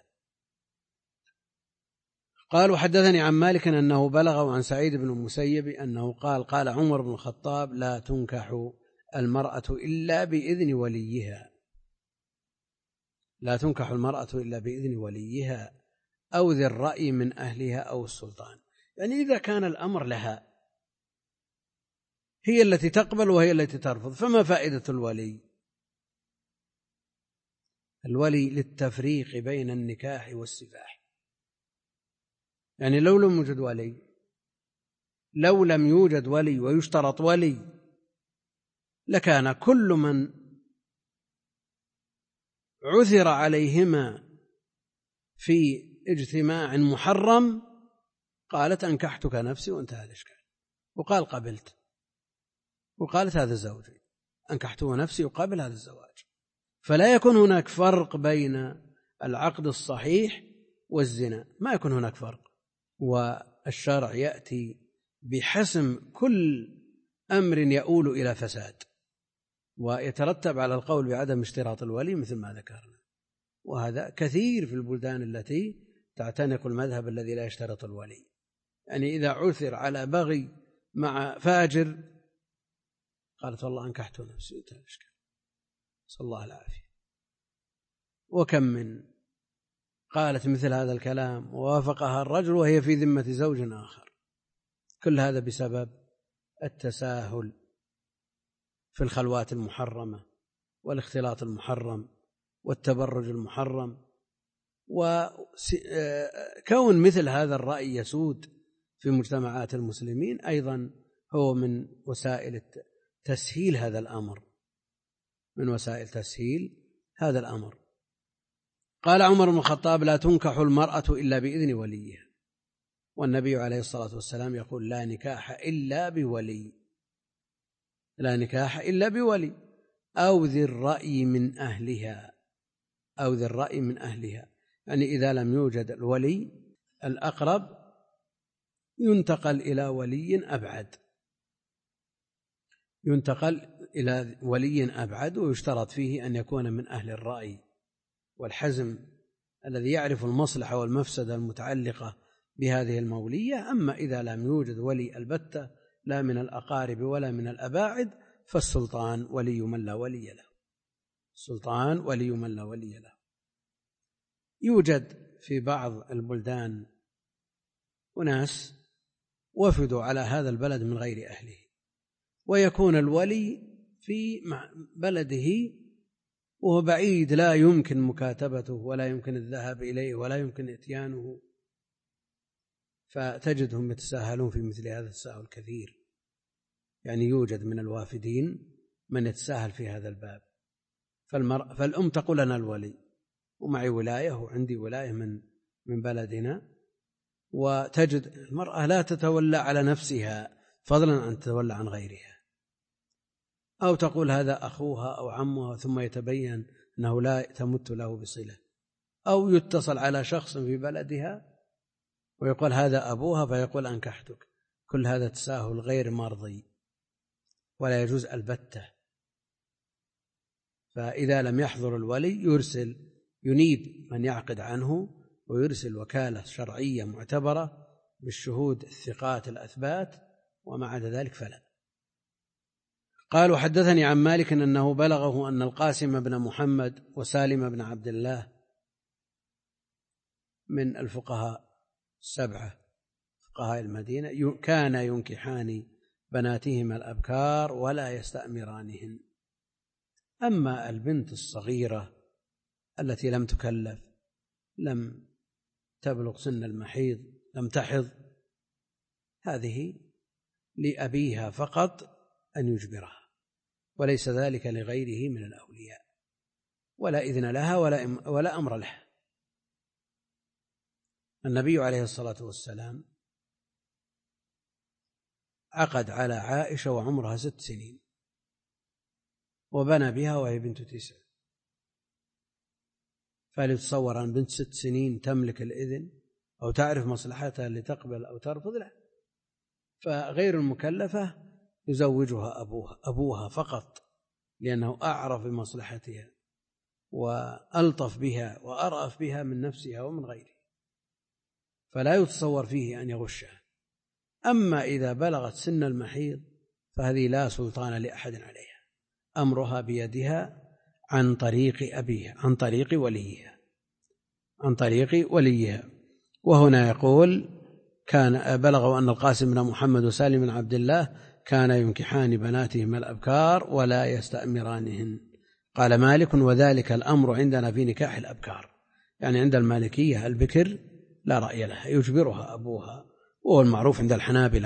قال: وحدثني عن مالك أنه بلغه عن سعيد بن المسيب أنه قال: قال عمر بن الخطاب: لا تنكح المرأة إلا بإذن وليها، لا تنكح المرأة إلا بإذن وليها أو ذي الرأي من أهلها أو السلطان. يعني إذا كان الأمر لها، هي التي تقبل وهي التي ترفض، فما فائدة الولي؟ الولي للتفريق بين النكاح والسفاح. يعني لو لم يوجد ولي ويشترط ولي لكان كل من عثر عليهما في اجتماع محرم قالت أنكحتك نفسي وانتهى الإشكال، وقال قبلت، وقالت هذا زوجي، أنكحته نفسي وقابل هذا الزواج. فلا يكون هناك فرق بين العقد الصحيح والزنا، ما يكون هناك فرق. والشرع يأتي بحسم كل أمر يؤول إلى فساد، ويترتب على القول بعدم اشتراط الولي مثل ما ذكرنا، وهذا كثير في البلدان التي تعتنق المذهب الذي لا يشترط الولي. يعني إذا عثر على بغي مع فاجر قالت والله أنكحت نفسي، انتهى الإشكال، صلى الله العافية. وكم من قالت مثل هذا الكلام ووافقها الرجل وهي في ذمة زوج آخر، كل هذا بسبب التساهل في الخلوات المحرمة والاختلاط المحرم والتبرج المحرم. وكون مثل هذا الرأي يسود في مجتمعات المسلمين أيضا هو من وسائل تسهيل هذا الأمر، من وسائل تسهيل هذا الأمر. قال عمر بن الخطاب: لا تنكح المرأة إلا بإذن وليها، والنبي عليه الصلاة والسلام يقول: لا نكاح إلا بولي، لا نكاح إلا بولي أو ذي الرأي من أهلها، أو ذي الرأي من أهلها. يعني إذا لم يوجد الولي الأقرب ينتقل إلى ولي أبعد، ينتقل إلى ولي أبعد، ويشترط فيه أن يكون من أهل الرأي والحزم الذي يعرف المصلحة والمفسدة المتعلقة بهذه المولية. أما إذا لم يوجد ولي البتة لا من الأقارب ولا من الأباعد فالسلطان ولي من لا ولي له، السلطان ولي من لا ولي له. يوجد في بعض البلدان أناس وفدوا على هذا البلد من غير أهله، ويكون الولي في بلده وهو بعيد لا يمكن مكاتبته ولا يمكن الذهاب إليه ولا يمكن إتيانه، فتجدهم يتساهلون في مثل هذا التساهل كثير. يعني يوجد من الوافدين من يتساهل في هذا الباب، فالأم تقول أنا الولي ومعي ولاية وعندي ولاية من بلدنا، وتجد المرأة لا تتولى على نفسها فضلا أن تتولى عن غيرها، أو تقول هذا أخوها أو عمها ثم يتبين أنه لا تمت له بصلة، أو يتصل على شخص في بلدها ويقول هذا أبوها فيقول أنكحتك. كل هذا تساهل غير مرضي ولا يجوز البتة. فإذا لم يحضر الولي يرسل ينيب من يعقد عنه، ويرسل وكالة شرعية معتبرة بالشهود الثقات الأثبات، وما عدا ذلك فلا. قال: وحدثني عن مالك أنه بلغه أن القاسم بن محمد وسالم بن عبد الله من الفقهاء السبعة فقهاء المدينة كان ينكحان بناتهما الأبكار ولا يستأمرانهن. أما البنت الصغيرة التي لم تكلف لم تبلغ سن المحيض لم تحض، هذه لأبيها فقط أن يجبرها، وليس ذلك لغيره من الأولياء، ولا إذن لها ولا أمر لها. النبي عليه الصلاة والسلام عقد على عائشة وعمرها 6 سنين، وبنى بها وهي بنت 9، فهل يتصور أن بنت 6 سنين تملك الإذن أو تعرف مصلحتها لتقبل أو ترفض؟ لا، فغير المكلفة يزوجها أبوها فقط، لأنه أعرف بمصلحتها وألطف بها وأرأف بها من نفسها ومن غيره، فلا يتصور فيه أن يغشها. أما إذا بلغت سن المحيض فهذه لا سلطان لأحد عليها، أمرها بيدها عن طريق أبيها، عن طريق وليها. وهنا يقول كان بلغوا أن القاسم بن محمد وسالم بن عبد الله كان ينكحان بناتهم الأبكار ولا يستأمرانهن. قال مالك: وذلك الأمر عندنا في نكاح الأبكار، يعني عند المالكية البكر لا رأي لها، يجبرها أبوها، وهو المعروف عند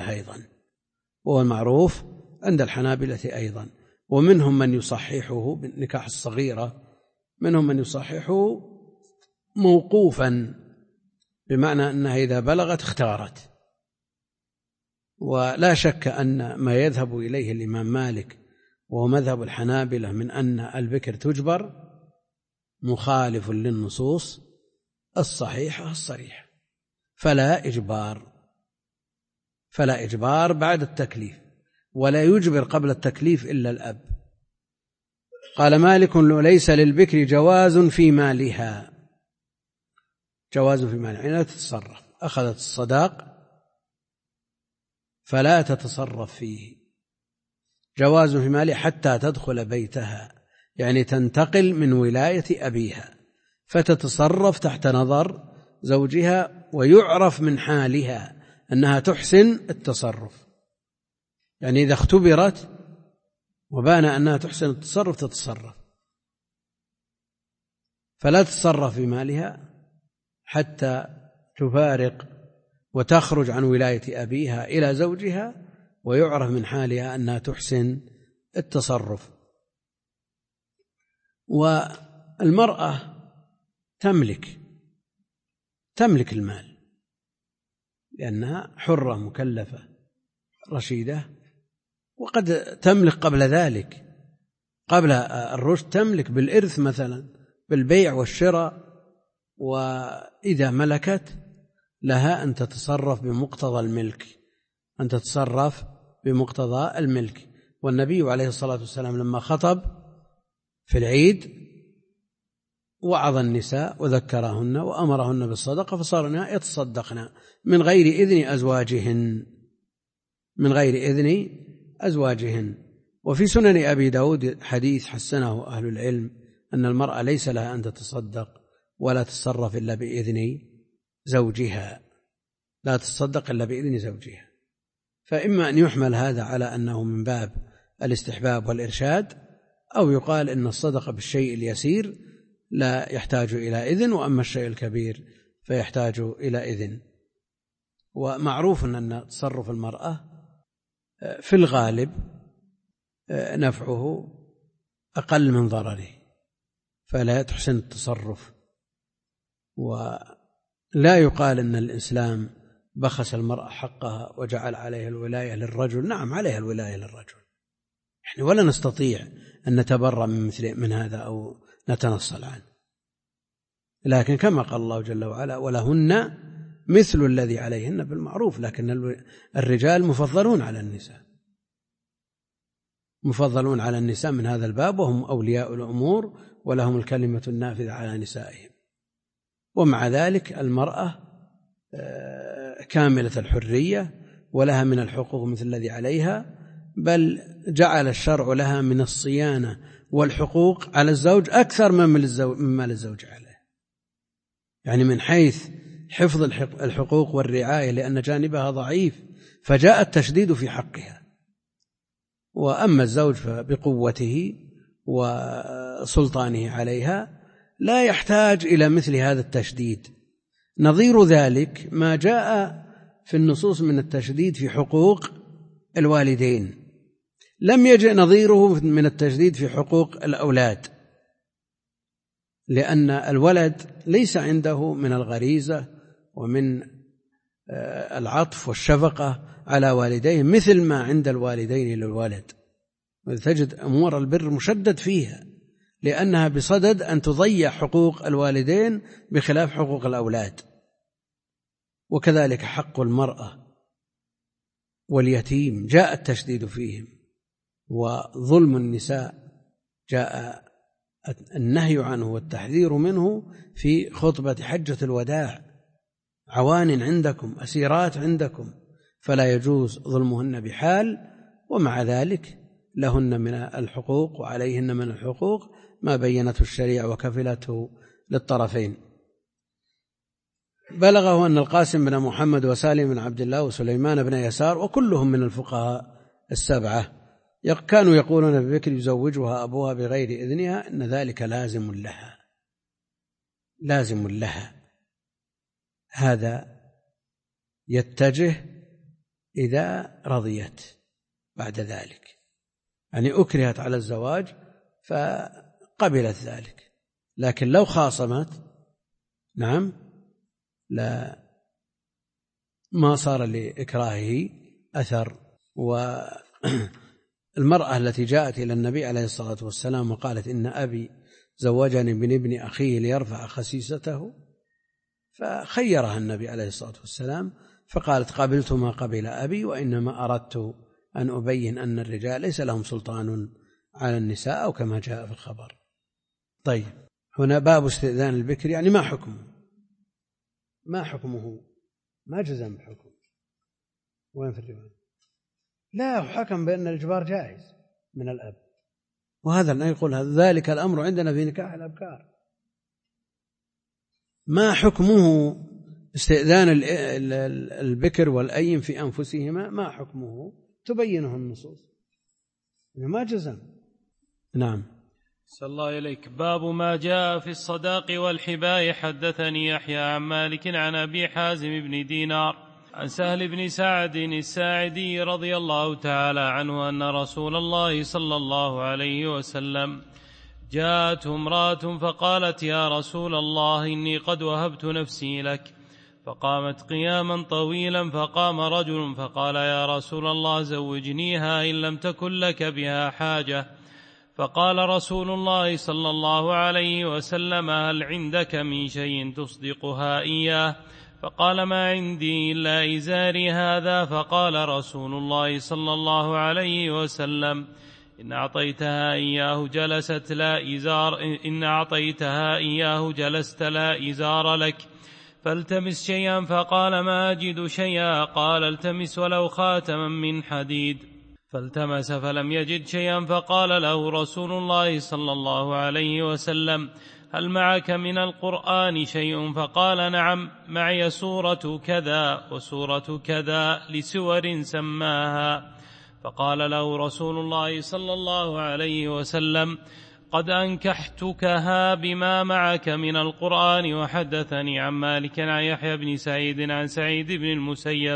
الحنابلة أيضا. ومنهم من يصححه بالنكاح الصغيرة، منهم من يصححه موقوفا، بمعنى أنها إذا بلغت اختارت. ولا شك أن ما يذهب إليه الإمام مالك وهو مذهب الحنابلة من أن البكر تجبر مخالف للنصوص الصحيحة الصريحة، فلا إجبار بعد التكليف، ولا يجبر قبل التكليف إلا الأب. قال مالك: ليس للبكر جواز في مالها، لا تتصرف، أخذت الصداق فلا تتصرف فيه، جواز في مالها حتى تدخل بيتها، يعني تنتقل من ولاية أبيها فتتصرف تحت نظر زوجها، ويعرف من حالها أنها تحسن التصرف، يعني إذا اختبرت وبان أنها تحسن التصرف تتصرف، فلا تتصرف في مالها حتى تفارق وتخرج عن ولاية أبيها إلى زوجها، ويعرف من حالها أنها تحسن التصرف. والمرأة تملك المال، لأنها حرة مكلفة رشيدة، وقد تملك قبل ذلك، قبل الرشد تملك بالإرث مثلا، بالبيع والشراء. وإذا ملكت لها أن تتصرف بمقتضى الملك. والنبي عليه الصلاة والسلام لما خطب في العيد وعظ النساء وذكرهن وأمرهن بالصدقة، فصارن يتصدقن من غير إذن أزواجهن. وفي سنن أبي داود حديث حسنه أهل العلم أن المرأة ليس لها أن تتصدق ولا تتصرف إلا بإذن زوجها، فإما أن يحمل هذا على أنه من باب الاستحباب والإرشاد، أو يقال إن الصدقة بالشيء اليسير لا يحتاج إلى إذن، وأما الشيء الكبير فيحتاج إلى إذن. ومعروف أن تصرف المرأة في الغالب نفعه أقل من ضرره، فلا تحسن التصرف. ولا يقال أن الإسلام بخس المرأة حقها وجعل عليها الولاية للرجل، نعم عليها الولاية للرجل، يعني ولا نستطيع أن نتبرأ من هذا أو نتنصل عنه، لكن كما قال الله جل وعلا: ولهن مثل الذي عليهن بالمعروف. لكن الرجال مفضلون على النساء من هذا الباب، وهم أولياء الأمور ولهم الكلمة النافذة على نسائهم. ومع ذلك المرأة كاملة الحرية ولها من الحقوق مثل الذي عليها، بل جعل الشرع لها من الصيانة والحقوق على الزوج أكثر مما للزوج عليه، يعني من حيث حفظ الحقوق والرعاية، لأن جانبها ضعيف فجاء التشديد في حقها. وأما الزوج بقوته وسلطانه عليها لا يحتاج إلى مثل هذا التشديد، نظير ذلك ما جاء في النصوص من التشديد في حقوق الوالدين، لم يجئ نظيره من التشديد في حقوق الأولاد، لأن الولد ليس عنده من الغريزة ومن العطف والشفقة على والديه مثل ما عند الوالدين للولد، وتجد أمور البر مشدد فيها لأنها بصدد أن تضيع حقوق الوالدين بخلاف حقوق الأولاد. وكذلك حق المرأة واليتيم جاء التشديد فيهم، وظلم النساء جاء النهي عنه والتحذير منه في خطبة حجة الوداع: عوان عندكم أسيرات عندكم فلا يجوز ظلمهن بحال، ومع ذلك لهن من الحقوق وعليهن من الحقوق ما بينته الشريعة وكفلته للطرفين. بلغه أن القاسم بن محمد وسالم بن عبد الله وسليمان بن يسار وكلهم من الفقهاء السبعة كانوا يقولون ببكر يزوجها أبوها بغير إذنها إن ذلك لازم لها. هذا يتجه إذا رضيت بعد ذلك، يعني أكرهت على الزواج فقبلت ذلك، لكن لو خاصمت نعم لا ما صار لإكراهه أثر. والمرأة التي جاءت إلى النبي عليه الصلاة والسلام وقالت إن أبي زوجني من ابن أخيه ليرفع خسيسته، فخيرها النبي عليه الصلاة والسلام فقالت قبلت ما قبل أبي، وإنما أردت أن أبين أن الرجال ليس لهم سلطان على النساء أو كما جاء في الخبر. طيب، هنا باب استئذان البكر، يعني ما حكمه ما جزم بحكم. وين في الرواية؟ لا، حكم بأن الإجبار جائز من الأب، وهذا يقول ذلك الأمر عندنا في نكاح الأبكار. ما حكمه استئذان البكر والأيم في أنفسهما؟ ما حكمه؟ تبينه النصوص، ما جزم. نعم. صلى الله إليك. باب ما جاء في الصداق والحباء. حدثني يحيى عن مالك عن أبي حازم بن دينار عن سهل بن سعد الساعدي رضي الله تعالى عنه أن رسول الله صلى الله عليه وسلم جاءته امرأة فقالت: يا رسول الله، إني قد وهبت نفسي لك. فقامت قياما طويلا، فقام رجل فقال: يا رسول الله، زوجنيها إن لم تكن لك بها حاجة. فقال رسول الله صلى الله عليه وسلم: هل عندك من شيء تصدقها إياه؟ فقال: ما عندي إلا إزاري هذا. فقال رسول الله صلى الله عليه وسلم: إن أعطيتها إياه جلست لا إزار لك، فالتمس شيئا. فقال: ما أجد شيئا. قال: التمس ولو خاتما من حديد. فالتمس فلم يجد شيئا، فقال له رسول الله صلى الله عليه وسلم: هل معك من القرآن شيء؟ فقال: نعم، معي سورة كذا وسورة كذا لسور سماها. فقال له رسول الله صلى الله عليه وسلم: قد أنكحتكها بما معك من القرآن. وحدثني عن مالك عن يحيى بن سعيد عن سعيد بن المسيب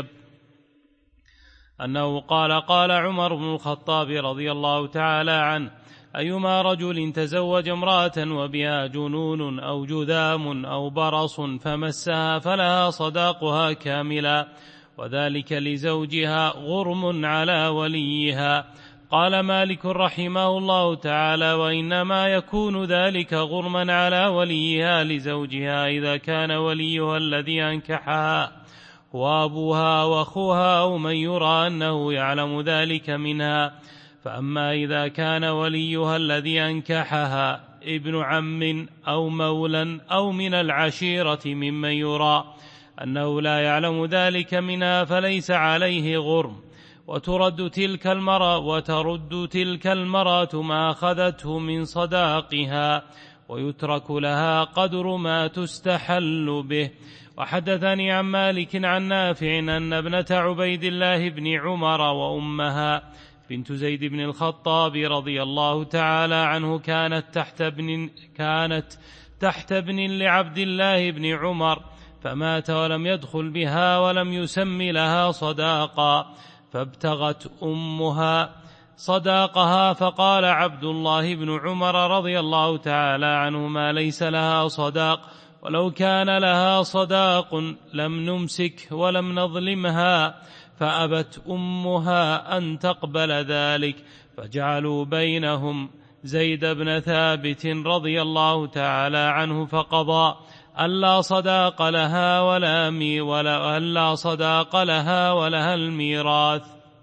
أنه قال: قال عمر بن الخطاب رضي الله تعالى عنه: أيما رجل تزوج امرأة وبها جنون أو جذام أو برص فمسها فلها صداقها كاملا، وذلك لزوجها غرم على وليها. قال مالك رحمه الله تعالى: وإنما يكون ذلك غرما على وليها لزوجها إذا كان وليها الذي أنكحها وأبوها وأخوها أو من يرى أنه يعلم ذلك منها. فأما إذا كان وليها الذي أنكحها ابن عم أو مولا أو من العشيرة ممن يرى أنه لا يعلم ذلك منها فليس عليه غرم، وترد تلك المرأة ما أخذته من صداقها، ويترك لها قدر ما تستحل به. وحدثني عن مالك عن نافع أن ابنة عبيد الله بن عمر وأمها بنت زيد بن الخطاب رضي الله تعالى عنه كانت تحت ابن لعبد الله بن عمر، فمات ولم يدخل بها ولم يسم لها صداقا، فابتغت أمها صداقها، فقال عبد الله بن عمر رضي الله تعالى عنهما: ليس لها صداق، ولو كان لها صداق لم نمسك ولم نظلمها، فأبت أمها أن تقبل ذلك، فجعلوا بينهم زيد بن ثابت رضي الله تعالى عنه، فقضى ألا صداق لها ولها الميراث.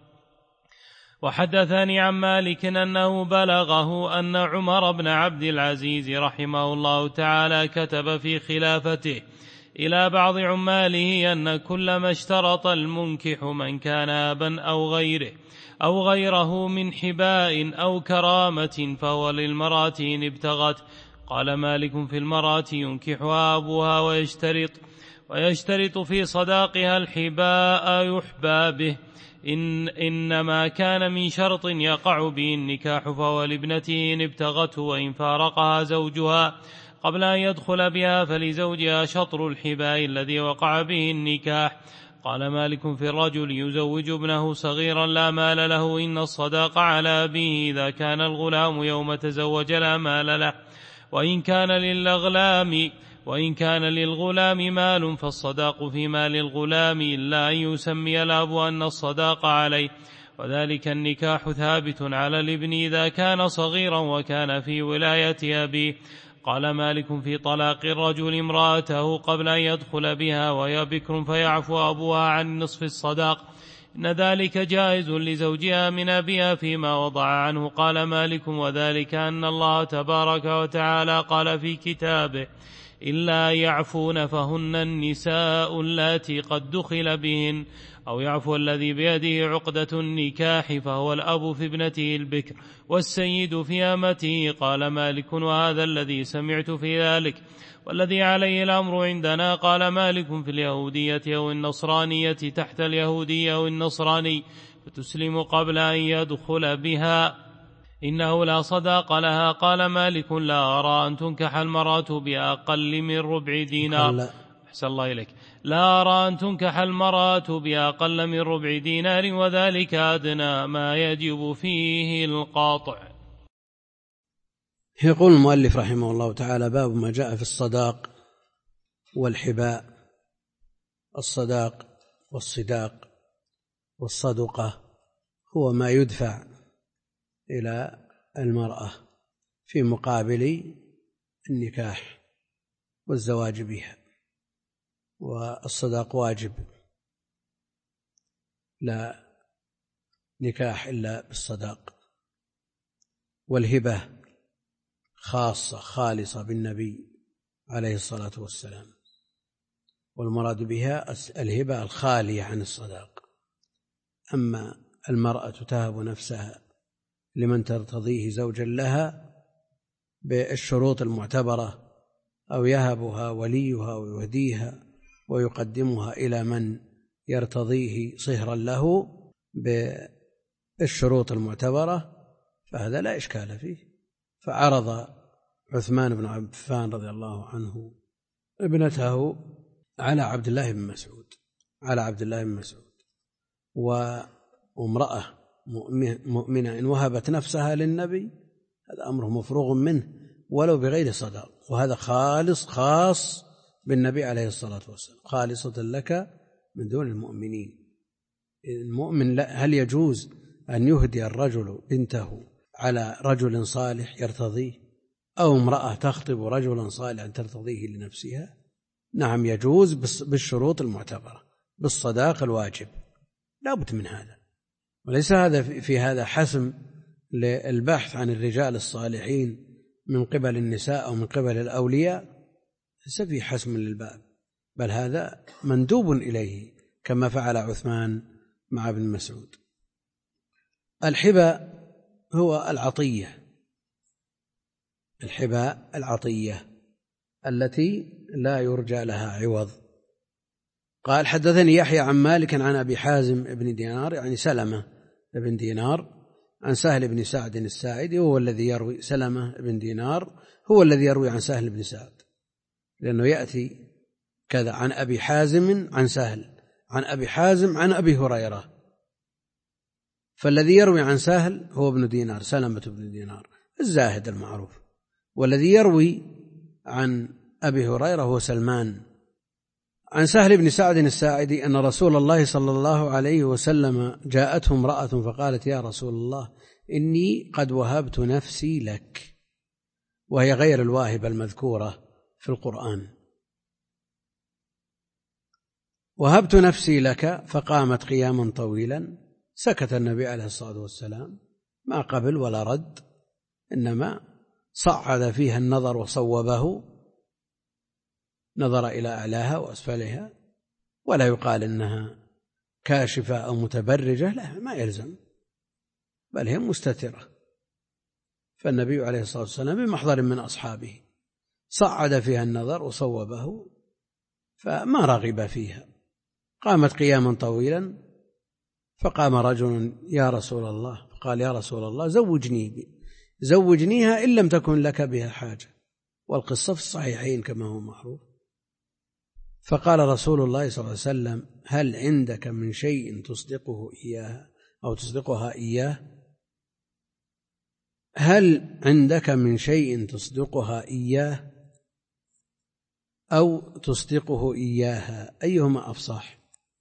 وحدثني عن مالك أنه بلغه أن عمر بن عبد العزيز رحمه الله تعالى كتب في خلافته إلى بعض عماله أن كل ما اشترط المنكح من كان أبا أو غيره من حباء أو كرامة فهو للمرأة إن ابتغت. قال مالك: في المرأة ينكحها أبوها ويشترط في صداقها الحباء يحبى به، إنما كان من شرط يقع به النكاح فهو لابنته إن ابتغته، وإن فارقها زوجها قبل أن يدخل بها فلزوجها شطر الحباء الذي وقع به النكاح. قال مالك: في الرجل يزوج ابنه صغيرا لا مال له إن الصداق على أبيه إذا كان الغلام يوم تزوج لا مال له، وإن كان للغلام مال فالصداق في مال الغلام إلا أن يسمي الأب أن الصداق عليه، وذلك النكاح ثابت على الابن إذا كان صغيرا وكان في ولاية أبيه. قال مالك: في طلاق الرجل امرأته قبل أن يدخل بها وهي بكر فيعفو أبوها عن نصف الصداق، إن ذلك جائز لزوجها من أبيها فيما وضع عنه. قال مالك: وذلك أن الله تبارك وتعالى قال في كتابه: إلا يعفون فهن النساء اللاتي قد دخل بهن، أو يعفو الذي بيده عقدة النكاح فهو الأب في ابنته البكر والسيد في أمته. قال مالك: وهذا الذي سمعت في ذلك والذي عليه الأمر عندنا. قال مالك: في اليهودية أو النصرانية تحت اليهودية أو النصراني فتسلم قبل أن يدخل بها إنه لا صداق لها. قال مالك: لا أرى أن تنكح المرأة بأقل من ربع دينار. أحسن الله إليك. لا أرى أن تنكح المرأة بأقل من ربع دينار، وذلك أدنى ما يجب فيه القاطع. يقول المؤلف رحمه الله تعالى: باب ما جاء في الصداق والحباء. الصداق والصداق والصدقة هو ما يدفع إلى المرأة في مقابل النكاح والزواج بها، والصداق واجب، لا نكاح إلا بالصداق. والهبة خاصة خالصة بالنبي عليه الصلاة والسلام، والمراد بها الهبة الخالية عن الصداق. أما المرأة تهب نفسها لمن ترتضيه زوجا لها بالشروط المعتبرة، أو يهبها وليها ويهديها ويقدمها إلى من يرتضيه صهرا له بالشروط المعتبرة، فهذا لا إشكال فيه. فعرض عثمان بن عفان رضي الله عنه ابنته على عبد الله بن مسعود، وامرأة مؤمنة إن وهبت نفسها للنبي هذا أمره مفروغ منه ولو بغير صداق، وهذا خاص بالنبي عليه الصلاة والسلام، خالصة لك من دون المؤمنين. المؤمن هل يجوز أن يهدي الرجل بنته على رجل صالح يرتضيه، أو امرأة تخطب رجلا صالحا ترتضيه لنفسها؟ نعم يجوز بالشروط المعتبرة، بالصداق الواجب، لا بد من هذا. وليس هذا في هذا حسم للبحث عن الرجال الصالحين من قبل النساء أو من قبل الأولياء، ليس في حسم للباب، بل هذا مندوب إليه كما فعل عثمان مع ابن مسعود. الحباء هو الحباء العطية التي لا يرجى لها عوض. قال: حدثني يحيى عن مالك عن أبي حازم بن دينار، يعني سلمة بن دينار، عن سهل بن سعد الساعدي، وهو الذي يروي سلمة بن دينار هو الذي يروي عن سهل بن سعد، لأنه يأتي كذا عن أبي حازم عن سهل عن أبي حازم عن أبي هريرة. فالذي يروي عن سهل هو ابن دينار، سلمة بن دينار الزاهد المعروف، والذي يروي عن أبي هريرة هو سلمان. عن سهل بن سعد الساعدي أن رسول الله صلى الله عليه وسلم جاءته امرأة فقالت: يا رسول الله، إني قد وهبت نفسي لك، وهي غير الواهبة المذكورة في القرآن. وهبت نفسي لك، فقامت قياما طويلا. سكت النبي عليه الصلاة والسلام، ما قبل ولا رد، إنما صعد فيها النظر وصوبه، نظر إلى أعلاها وأسفلها، ولا يقال إنها كاشفة أو متبرجة، لا، ما يلزم، بل هي مستترة. فالنبي عليه الصلاة والسلام بمحضر من أصحابه صعد فيها النظر وصوبه، فما رغب فيها. قامت قياما طويلا، فقام رجل: يا رسول الله، قال: يا رسول الله، زوجنيها إن لم تكن لك بها حاجة. والقصة في الصحيحين كما هو معروف. فقال رسول الله صلى الله عليه وسلم: هل عندك من شيء تصدقه إياه أو تصدقها إياه؟ هل عندك من شيء تصدقها إياه أو تصدقه إياها؟ أيهما أفصح؟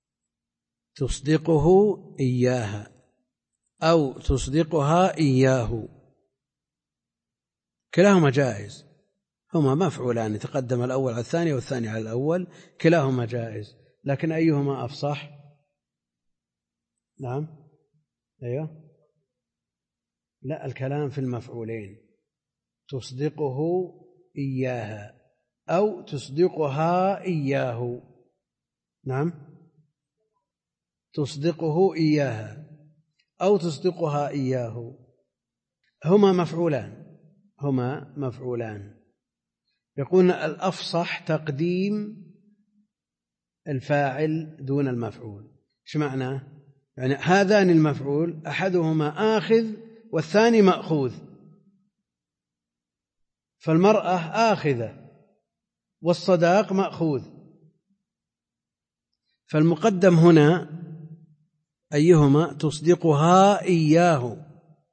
تصدقه إياها أو تصدقها إياه؟ كلاهما جائز، هما مفعولان، تقدم الأول على الثاني والثاني على الأول، كلاهما جائز، لكن أيهما أفصح؟ نعم، أيوه، لا، الكلام في المفعولين، تصدقه إياها أو تصدقها إياه. نعم، تصدقه إياها أو تصدقها إياه، هما مفعولان. يقول الأفصح تقديم الفاعل دون المفعول. ايش معنى؟ يعني هذان المفعول أحدهما آخذ والثاني مأخوذ، فالمرأة آخذة والصداق مأخوذ، فالمقدم هنا أيهما؟ تصدقها إياه،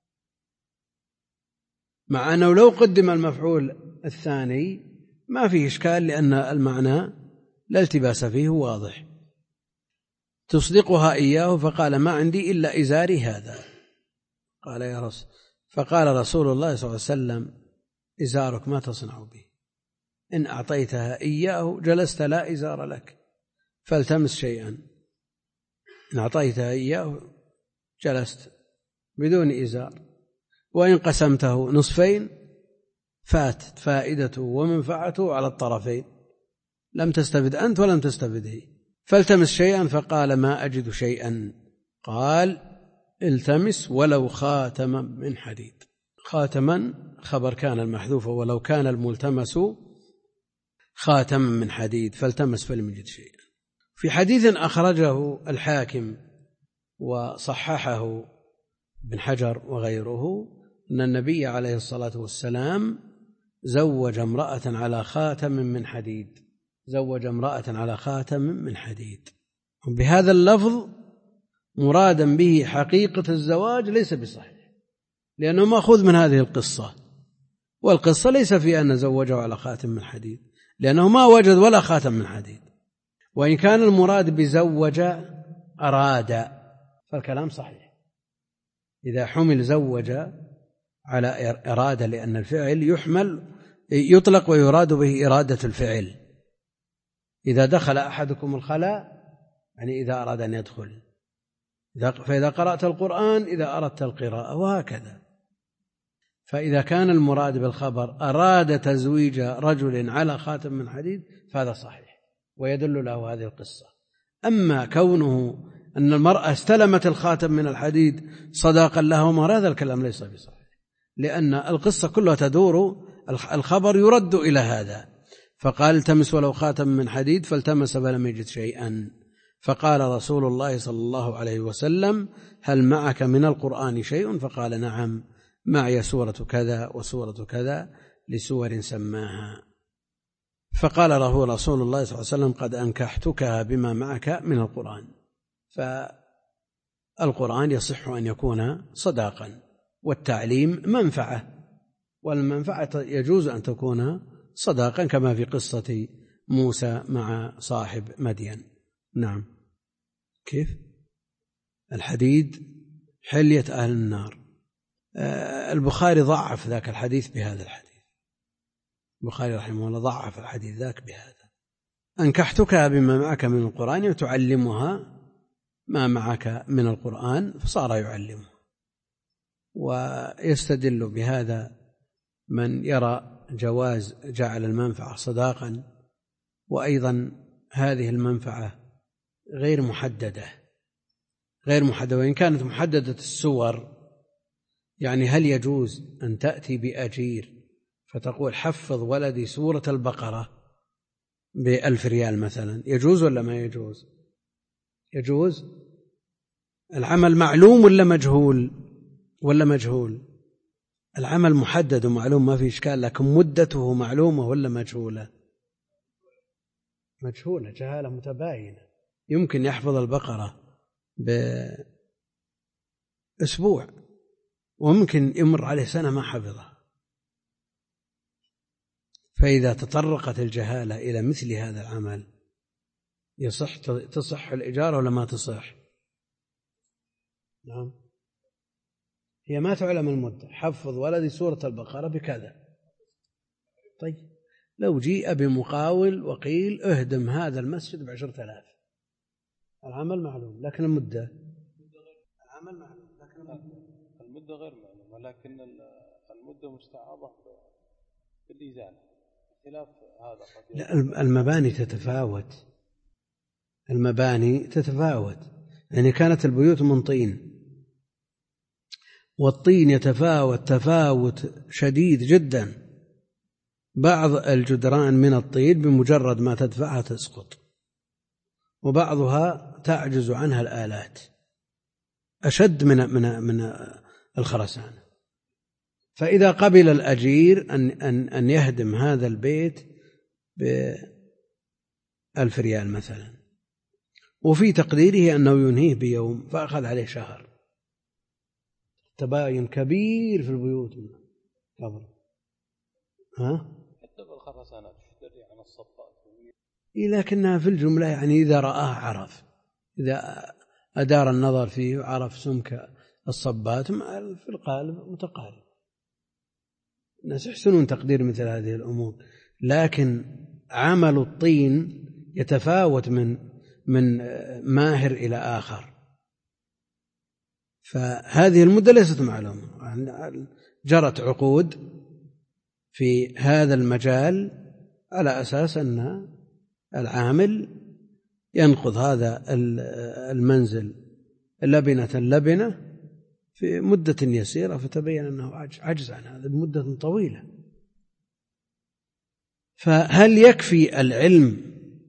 مع أنه لو قدم المفعول الثاني ما فيه إشكال، لأن المعنى لا التباس فيه واضح. تصدقها إياه، فقال: ما عندي إلا إزاري هذا. قال: يا رسول، فقال رسول الله صلى الله عليه وسلم: إزارك ما تصنع به؟ إن أعطيتها إياه جلست لا إزار لك، فالتمس شيئا. إن أعطيتها إياه جلست بدون إزار، وإن قسمته نصفين فاتت فائدته ومنفعته على الطرفين، لم تستفد أنت ولم تستفده، فالتمس شيئا. فقال: ما أجد شيئا. قال: التمس ولو خاتما من حديد. خاتما خبر كان المحذوف، ولو كان الملتمس خاتما من حديد، فالتمس فلم يجد شيئا. في حديث أخرجه الحاكم وصححه ابن حجر وغيره أن النبي عليه الصلاة والسلام زوج امرأة على خاتم من حديد، زوج امرأة على خاتم من حديد. بهذا اللفظ مرادا به حقيقة الزواج ليس بصحيح، لأنه مأخوذ من هذه القصة، والقصة ليس في أن زوجه على خاتم من حديد، لأنه ما وجد ولا خاتم من حديد. وإن كان المراد بزوج أراد فالكلام صحيح، إذا حمل زوج على إرادة، لأن الفعل يطلق ويراد به إرادة الفعل. إذا دخل أحدكم الخلاء يعني إذا أراد أن يدخل، فإذا قرأت القرآن إذا أردت القراءة، وهكذا. فإذا كان المراد بالخبر أراد تزويج رجل على خاتم من حديد فهذا صحيح ويدل له هذه القصة. أما كونه أن المرأة استلمت الخاتم من الحديد صداقا لهما، هذا الكلام ليس بصحيح، لأن القصة كلها تدور، الخبر يرد إلى هذا. فقال: التمس ولو خاتم من حديد، فالتمس فلم يجد شيئا. فقال رسول الله صلى الله عليه وسلم: هل معك من القرآن شيء؟ فقال: نعم، معي سورة كذا وسورة كذا، لسور سماها. فقال له رسول الله صلى الله عليه وسلم قد أنكحتكها بما معك من القرآن. فالقرآن يصح أن يكون صداقا، والتعليم منفعة، والمنفعة يجوز أن تكون صداقا كما في قصة موسى مع صاحب مدين. نعم. كيف؟ الحديد حلية أهل النار. البخاري ضعف ذاك الحديث بهذا الحديث، البخاري رحمه الله ضعف الحديث ذاك بهذا. أنكحتك بما معك من القرآن، وتعلمها ما معك من القرآن، فصار يعلمها. ويستدل بهذا من يرى جواز جعل المنفعة صداقا، وأيضا هذه المنفعة غير محددة، وإن كانت محددة السور، يعني هل يجوز أن تأتي بأجير فتقول حفظ ولدي سورة البقرة ب1,000 ريال مثلا، يجوز ولا ما يجوز؟ يجوز. العمل معلوم ولا مجهول؟ العمل محدد ومعلوم ما في إشكال، لكن مدته معلومة ولا مجهولة؟ جهالة متباينة. يمكن يحفظ البقرة بأسبوع، وممكن يمر عليه سنة ما حفظها. فإذا تطرقت الجهالة إلى مثل هذا العمل تصح الإجارة ولا ما تصح؟ نعم. هي ما تعلم المدة، حفظ ولدي سورة البقرة بكذا. طيب لو جيء بمقاول وقيل اهدم هذا المسجد ب10,000، العمل معلوم لكن المدة، العمل معلوم لكن المدة غير معلومة، ولكن المدة مستعاضة بالإزالة، خلاف هذا. لا، المباني تتفاوت. يعني كانت البيوت من طين، والطين يتفاوت تفاوت شديد جدا. بعض الجدران من الطين بمجرد ما تدفعها تسقط، وبعضها تعجز عنها الآلات، أشد من الخرسانة. فإذا قبل الأجير أن يهدم هذا البيت ب1,000 ريال مثلا، وفي تقديره أنه ينهيه بيوم، فأخذ عليه شهر، تباين كبير في البيوت قبل. حتى بالخرسانات تدري عن الصفات، لكنها في الجملة يعني إذا رآه عرف، إذا أدار النظر فيه وعرف سمك الصبات، في القالب متقارب. الناس يحسنون تقدير مثل هذه الأمور، لكن عمل الطين يتفاوت من ماهر إلى آخر. فهذه المدة ليست معلومة. جرت عقود في هذا المجال على أساس أن العامل ينقض هذا المنزل لبنة في مدة يسيرة، فتبين أنه عجز عن هذا بمدة طويلة. فهل يكفي العلم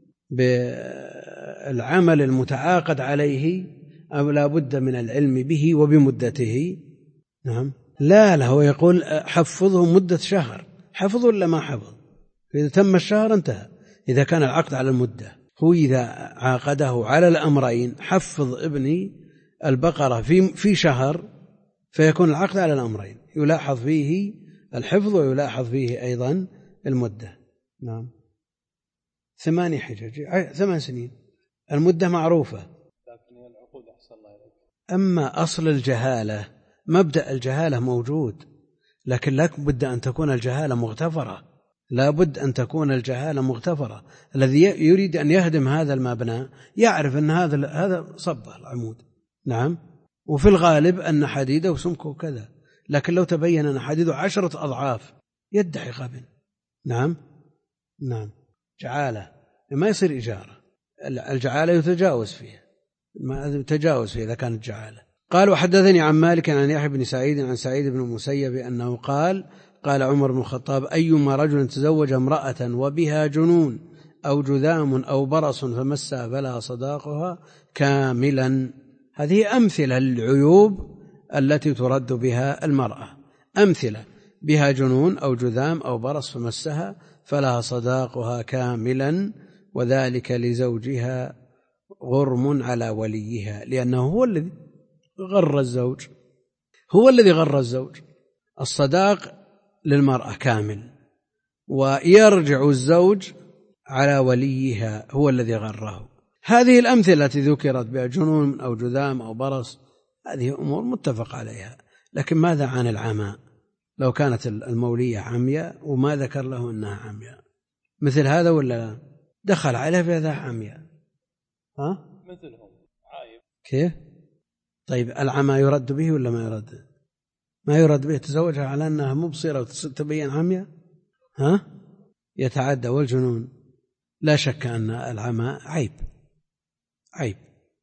بالعمل المتعاقد عليه أو لا بد من العلم به وبمدته؟ نعم. لا، هو يقول حفظه مدة شهر، حفظ ولا ما حفظ؟ إذا تم الشهر انتهى. إذا كان العقد على المدة، هو إذا عاقده على الأمرين، حفظ ابني البقرة في شهر، فيكون العقد على الأمرين، يلاحظ فيه الحفظ ويلاحظ فيه أيضا المدة. نعم. 8 حجج 8 سنين، المدة معروفة. لكن العقود أحسن الله إليك. أما أصل الجهالة، مبدأ الجهالة موجود، لكن لا بد أن تكون الجهالة مغتفرة، لا بد أن تكون الجهالة مغتفرة. الذي يريد أن يهدم هذا المبنى يعرف أن هذا صبه العمود، نعم، وفي الغالب أن حديده وسمكه كذا، لكن لو تبين أن حديده 10 أضعاف يدعي غبن. نعم. جعالة ما يصير إجارة، الجعالة يتجاوز فيها، إذا كانت جعالة. قال وحدثني عن مالك عن يحيى بن سعيد عن سعيد بن المسيب أنه قال عمر بن الخطاب أيما رجل تزوج امرأة وبها جنون أو جذام أو برص فمسها فلا صداقها كاملا. هذه أمثلة للعيوب التي ترد بها المرأة، أمثلة بها جنون أو جذام أو برص فمسها فلها صداقها كاملا، وذلك لزوجها غرم على وليها، لأنه هو الذي غر الزوج، هو الذي غر الزوج. الصداق للمرأة كامل، ويرجع الزوج على وليها هو الذي غره. هذه الأمثلة التي ذكرت بها جنون أو جذام أو برص هذه أمور متفق عليها. لكن ماذا عن العمى؟ لو كانت المولية عمياء وما ذكر له أنها عمياء، مثل هذا ولا لا؟ دخل عليها في هذا عمياء، مثلهم عايب كيف؟ طيب العمى يرد به ولا ما يرد؟ ما يرد به، تزوجها على أنها مبصرة وتبين عمياء، يتعدى. والجنون لا شك أن العمى عيب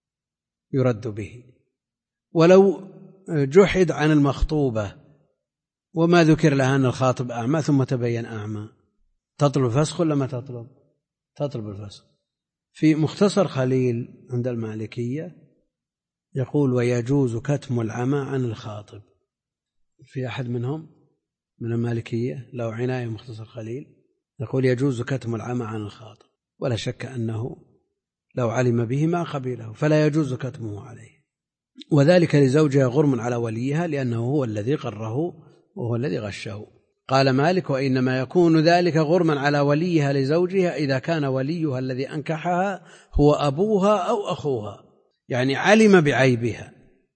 يرد به. ولو جحد عن المخطوبة وما ذكر لها أن الخاطب أعمى ثم تبين أعمى، تطلب الفسخ ولا ما تطلب؟ تطلب الفسخ. في مختصر خليل عند المالكية يقول ويجوز كتم العمى عن الخاطب. في أحد منهم من المالكية لو عناية مختصر خليل يقول يجوز كتم العمى عن الخاطب، ولا شك أنه لو علم به ما قبله، فلا يجوز كتمه عليه. وذلك لزوجها غرم على وليها، لأنه هو الذي غره وهو الذي غشه. قال مالك وإنما يكون ذلك غرما على وليها لزوجها إذا كان وليها الذي أنكحها هو أبوها أو أخوها، يعني علم بعيبها،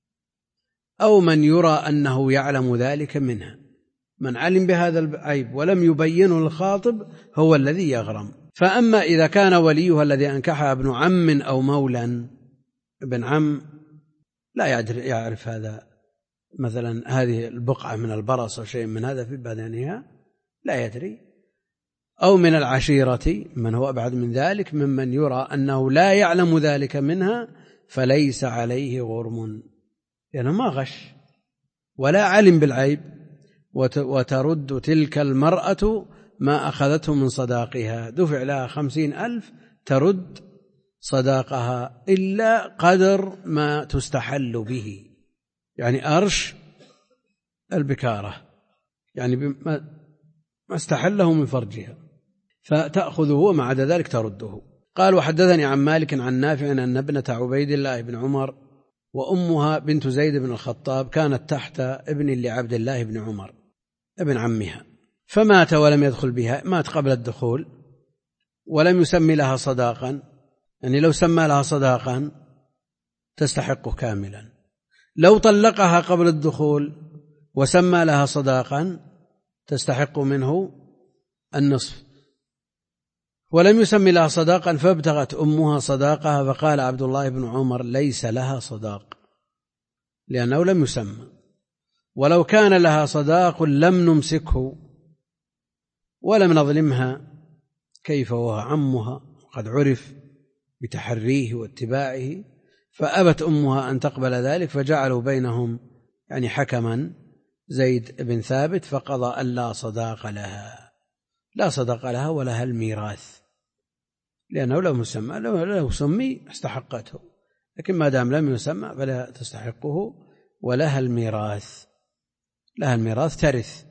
أو من يرى أنه يعلم ذلك منها. من علم بهذا العيب ولم يبينه الخاطب هو الذي يغرم. فأما إذا كان وليها الذي أنكحها ابن عم أو مولا، ابن عم لا يعرف هذا، مثلا هذه البقعة من البرص أو شيء من هذا في بدنها لا يدري، أو من العشيرة من هو أبعد من ذلك ممن يرى أنه لا يعلم ذلك منها، فليس عليه غرم، لأنه ما غش ولا علم بالعيب. وترد تلك المرأة ما أخذته من صداقها، دفع لها 50,000 ترد صداقها إلا قدر ما تستحل به، يعني أرش البكارة، يعني ما استحله من فرجها فتأخذه، وما عدا ذلك ترده. قال وحدثني عن مالك عن نافع أن ابنة عبيد الله بن عمر وأمها بنت زيد بن الخطاب كانت تحت ابن لعبد الله بن عمر ابن عمها، فمات ولم يدخل بها، مات قبل الدخول ولم يسمي لها صداقا، يعني لو سمى لها صداقا تستحق كاملا. لو طلقها قبل الدخول وسمى لها صداقا تستحق منه النصف. ولم يسمي لها صداقا فابتغت أمها صداقها، فقال عبد الله بن عمر ليس لها صداق لأنه لم يسمى، ولو كان لها صداق لم نمسكه ولم نظلمها، كيف وهو عمها قد عرف بتحريه واتباعه. فأبت أمها أن تقبل ذلك، فجعلوا بينهم يعني حكما زيد بن ثابت، فقضى أن لا صداق لها، لا صداق لها ولها الميراث، لأنه لو سمي استحقته، لكن ما دام لم يسمى فلا تستحقه، ولها الميراث، لها الميراث ترث،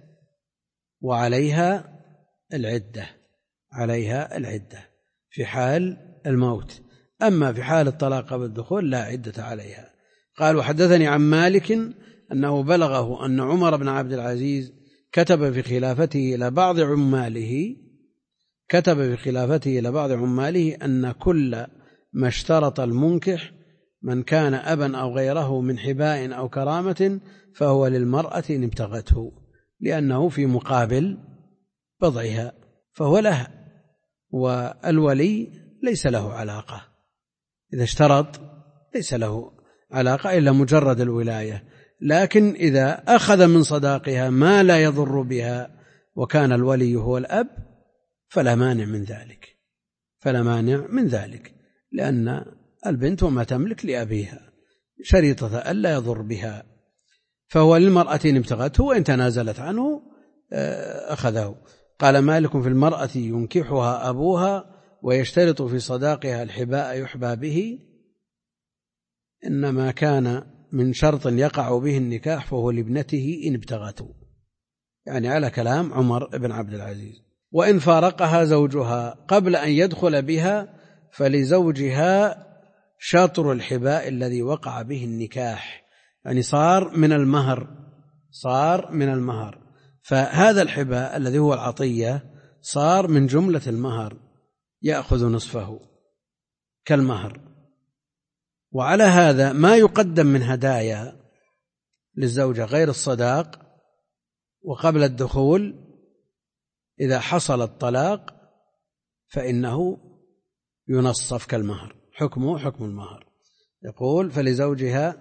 وعليها العدة، عليها العدة في حال الموت. أما في حال الطلاق قبل الدخول لا عدة عليها. قال وحدثني عن مالك أنه بلغه أن عمر بن عبد العزيز كتب في خلافته إلى بعض عماله أن كل ما اشترط المنكح من كان أبا أو غيره من حباء أو كرامة فهو للمرأة إن ابتغته، لأنه في مقابل بضعها فهو لها، والولي ليس له علاقة، إذا اشترط ليس له علاقة إلا مجرد الولاية. لكن إذا أخذ من صداقها ما لا يضر بها وكان الولي هو الأب فلا مانع من ذلك، لأن البنت وما تملك لأبيها شريطة ألا يضر بها، فهو للمرأة إن ابتغته، وإن تنازلت عنه أخذه. قال مالك في المرأة ينكحها أبوها ويشترط في صداقها الحباء يحبى به، إنما كان من شرط يقع به النكاح فهو لابنته إن ابتغته، يعني على كلام عمر بن عبد العزيز. وإن فارقها زوجها قبل أن يدخل بها فلزوجها شطر الحباء الذي وقع به النكاح، يعني صار من المهر، فهذا الحباء الذي هو العطية صار من جملة المهر، يأخذ نصفه كالمهر. وعلى هذا ما يقدم من هدايا للزوجة غير الصداق وقبل الدخول إذا حصل الطلاق فإنه ينصف كالمهر، حكمه حكم المهر. يقول فلزوجها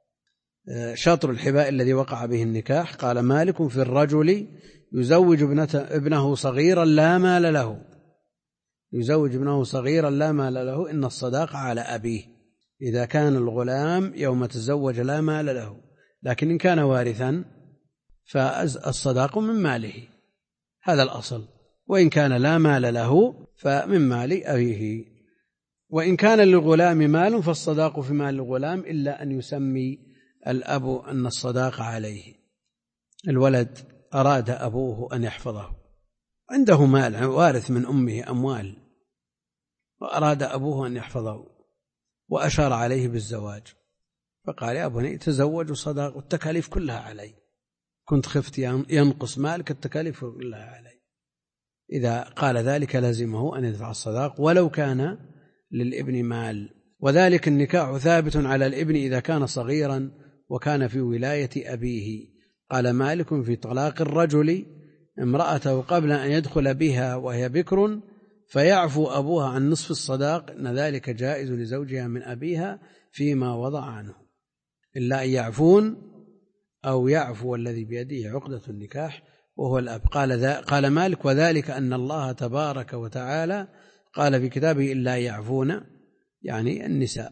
شطر الحباء الذي وقع به النكاح. قال مالك في الرجل يزوج ابنه صغيرا لا مال له، يزوج ابنه صغيرا لا مال له إن الصداق على أبيه إذا كان الغلام يوم تزوج لا مال له، لكن إن كان وارثا فالصداق من ماله، هذا الأصل. وإن كان لا مال له فمن مال أبيه. وإن كان للغلام مال فالصداق في مال الغلام إلا أن يسمي الأب أن الصداق عليه. الولد أراد أبوه أن يحفظه، عنده مال وارث من أمه أموال، وأراد أبوه أن يحفظه وأشار عليه بالزواج، فقال يا بني تزوج وصداق والتكاليف كلها علي، كنت خفت ينقص مالك التكاليف كلها علي. إذا قال ذلك لزمه أن يدفع الصداق ولو كان للابن مال. وذلك النكاح ثابت على الابن إذا كان صغيرا وكان في ولاية أبيه. قال مالك في طلاق الرجل امرأته قبل أن يدخل بها وهي بكر فيعفو أبوها عن نصف الصداق إن ذلك جائز لزوجها من أبيها فيما وضع عنه، إلا أن يعفون أو يعفو الذي بيده عقدة النكاح وهو الأب. قال مالك وذلك أن الله تبارك وتعالى قال في كتابه إلا يعفون، يعني النساء،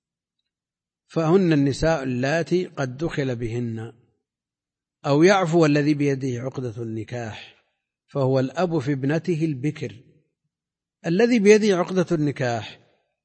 فهن النساء اللاتي قد دخل بهن. أو يعفو الذي بيده عقدة النكاح فهو الأب في ابنته البكر. الذي بيده عقدة النكاح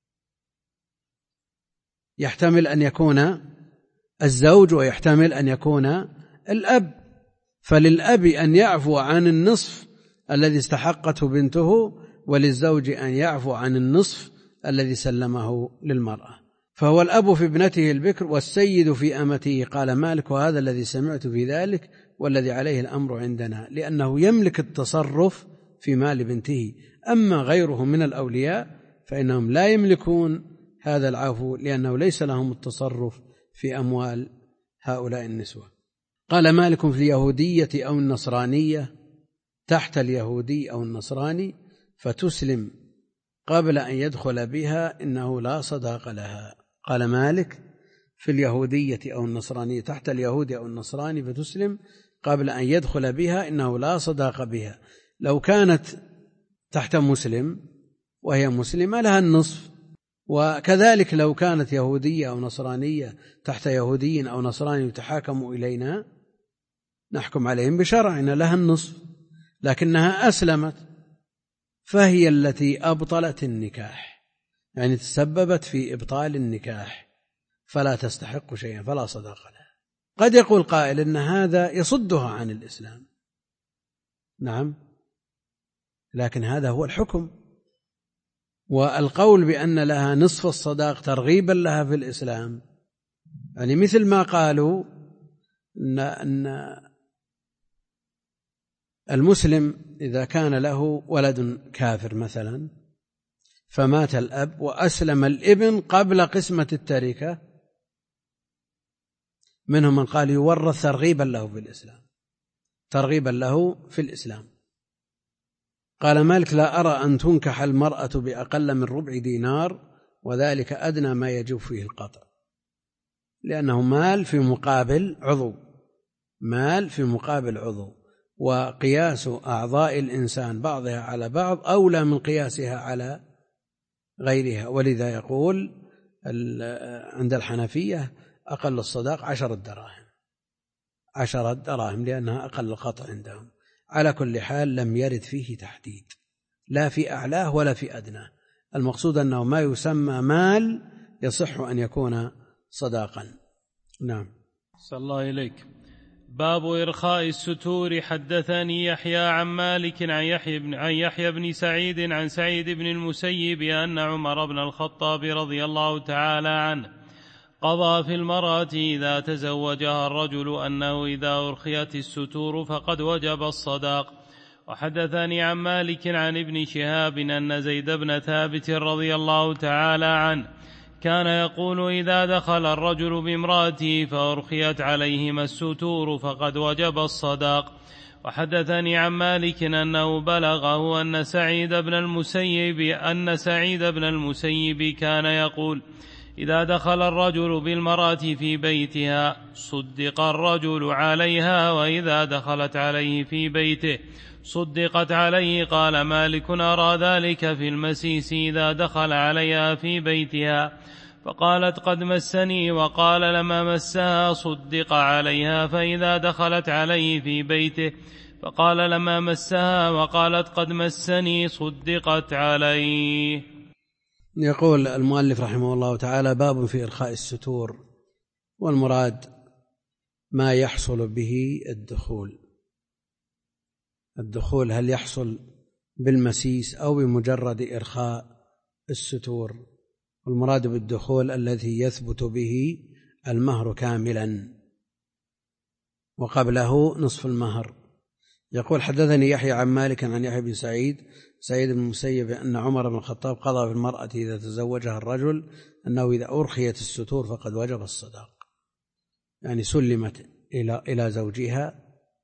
يحتمل أن يكون الزوج ويحتمل أن يكون الأب، فللأب أن يعفو عن النصف الذي استحقته بنته، وللزوج أن يعفو عن النصف الذي سلمه للمرأة. فهو الأب في ابنته البكر والسيد في أمته. قال مالك وهذا الذي سمعت في ذلك والذي عليه الأمر عندنا، لأنه يملك التصرف في مال بنته، أما غيره من الأولياء فإنهم لا يملكون هذا العفو لأنه ليس لهم التصرف في أموال هؤلاء النسوة. قال مالك في اليهودية أو النصرانية تحت اليهودي أو النصراني فتسلم قبل أن يدخل بها إنه لا صداق لها. قال مالك في اليهودية أو النصرانية تحت اليهودي أو النصراني فتسلم قبل أن يدخل بها إنه لا صداق بها. لو كانت تحت مسلم وهي مسلمة لها النصف، وكذلك لو كانت يهودية أو نصرانية تحت يهودي أو نصراني يتحاكم إلينا نحكم عليهم بشرعنا لها النصف، لكنها أسلمت فهي التي أبطلت النكاح، يعني تسببت في إبطال النكاح فلا تستحق شيئا فلا صداق لها. قد يقول قائل إن هذا يصدها عن الإسلام، نعم، لكن هذا هو الحكم. والقول بأن لها نصف الصداق ترغيبا لها في الإسلام، يعني مثل ما قالوا أن المسلم إذا كان له ولد كافر مثلا فمات الأب وأسلم الابن قبل قسمة التركة، منهم من قال يورث ترغيبا له في الإسلام، ترغيبا له في الإسلام. قال مالك لا أرى أن تنكح المرأة بأقل من ربع دينار وذلك أدنى ما يجب فيه القطع، لأنه مال في مقابل عضو، مال في مقابل عضو، وقياس أعضاء الإنسان بعضها على بعض أولى من قياسها على غيرها. ولذا يقول عند الحنفية أقل الصداق 10 دراهم، 10 دراهم لأنها أقل القطع عندهم. على كل حال لم يرد فيه تحديد لا في أعلاه ولا في أدناه، المقصود أنه ما يسمى مال يصح أن يكون صداقا. نعم. صلى الله إليك. باب إرخاء الستور. حدثني يحيى عن مالك عن يحيى بن سعيد عن سعيد بن المسيب أن عمر بن الخطاب رضي الله تعالى عنه قضى في المرأة إذا تزوجها الرجل أنه إذا أرخيت الستور فقد وجب الصداق. وحدثني عن مالك عن ابن شهاب أن زيد بن ثابت رضي الله تعالى عنه كان يقول إذا دخل الرجل بامرأته فأرخيت عليهما الستور فقد وجب الصداق. وحدثني عن مالك أنه بلغه أن سعيد بن المسيب كان يقول إذا دخل الرجل بالمرأة في بيتها صدق الرجل عليها وإذا دخلت عليه في بيته صدقت عليه. قال مالك أرى ذلك في المسيس إذا دخل عليها في بيتها فقالت قد مسني وقال لما مسها صدق عليها، فإذا دخلت عليه في بيته فقال لما مسها وقالت قد مسني صدقت عليه. يقول المؤلف رحمه الله تعالى: باب في إرخاء الستور، والمراد ما يحصل به الدخول هل يحصل بالمسيس أو بمجرد إرخاء الستور؟ والمراد بالدخول الذي يثبت به المهر كاملا وقبله نصف المهر. يقول: حدثني يحيى عن مالك عن يحيى بن سعيد بن المسيب أن عمر بن الخطاب قضى في المرأة إذا تزوجها الرجل أنه إذا أرخيت الستور فقد وجب الصداق، يعني سلمت إلى زوجها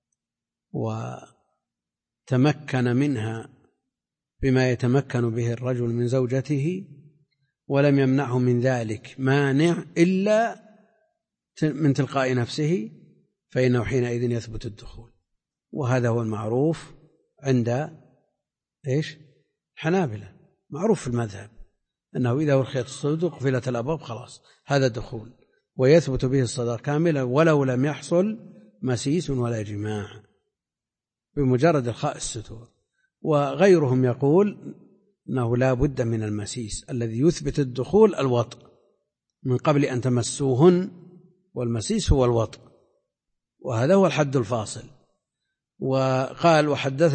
وتمكن منها بما يتمكن به الرجل من زوجته ولم يمنعه من ذلك مانع إلا من تلقاء نفسه، فإنه حينئذ يثبت الدخول. وهذا هو المعروف عند الحنابلة، معروف في المذهب أنه إذا أرخيت الستور قفلت الأبواب خلاص، هذا دخول ويثبت به الصداق كاملا ولو لم يحصل مسيس ولا جماع بمجرد إرخاء الستور. وغيرهم يقول أنه لا بد من المسيس الذي يثبت الدخول، الوطء من قبل أن تمسوهن، والمسيس هو الوطء، وهذا هو الحد الفاصل. وقال: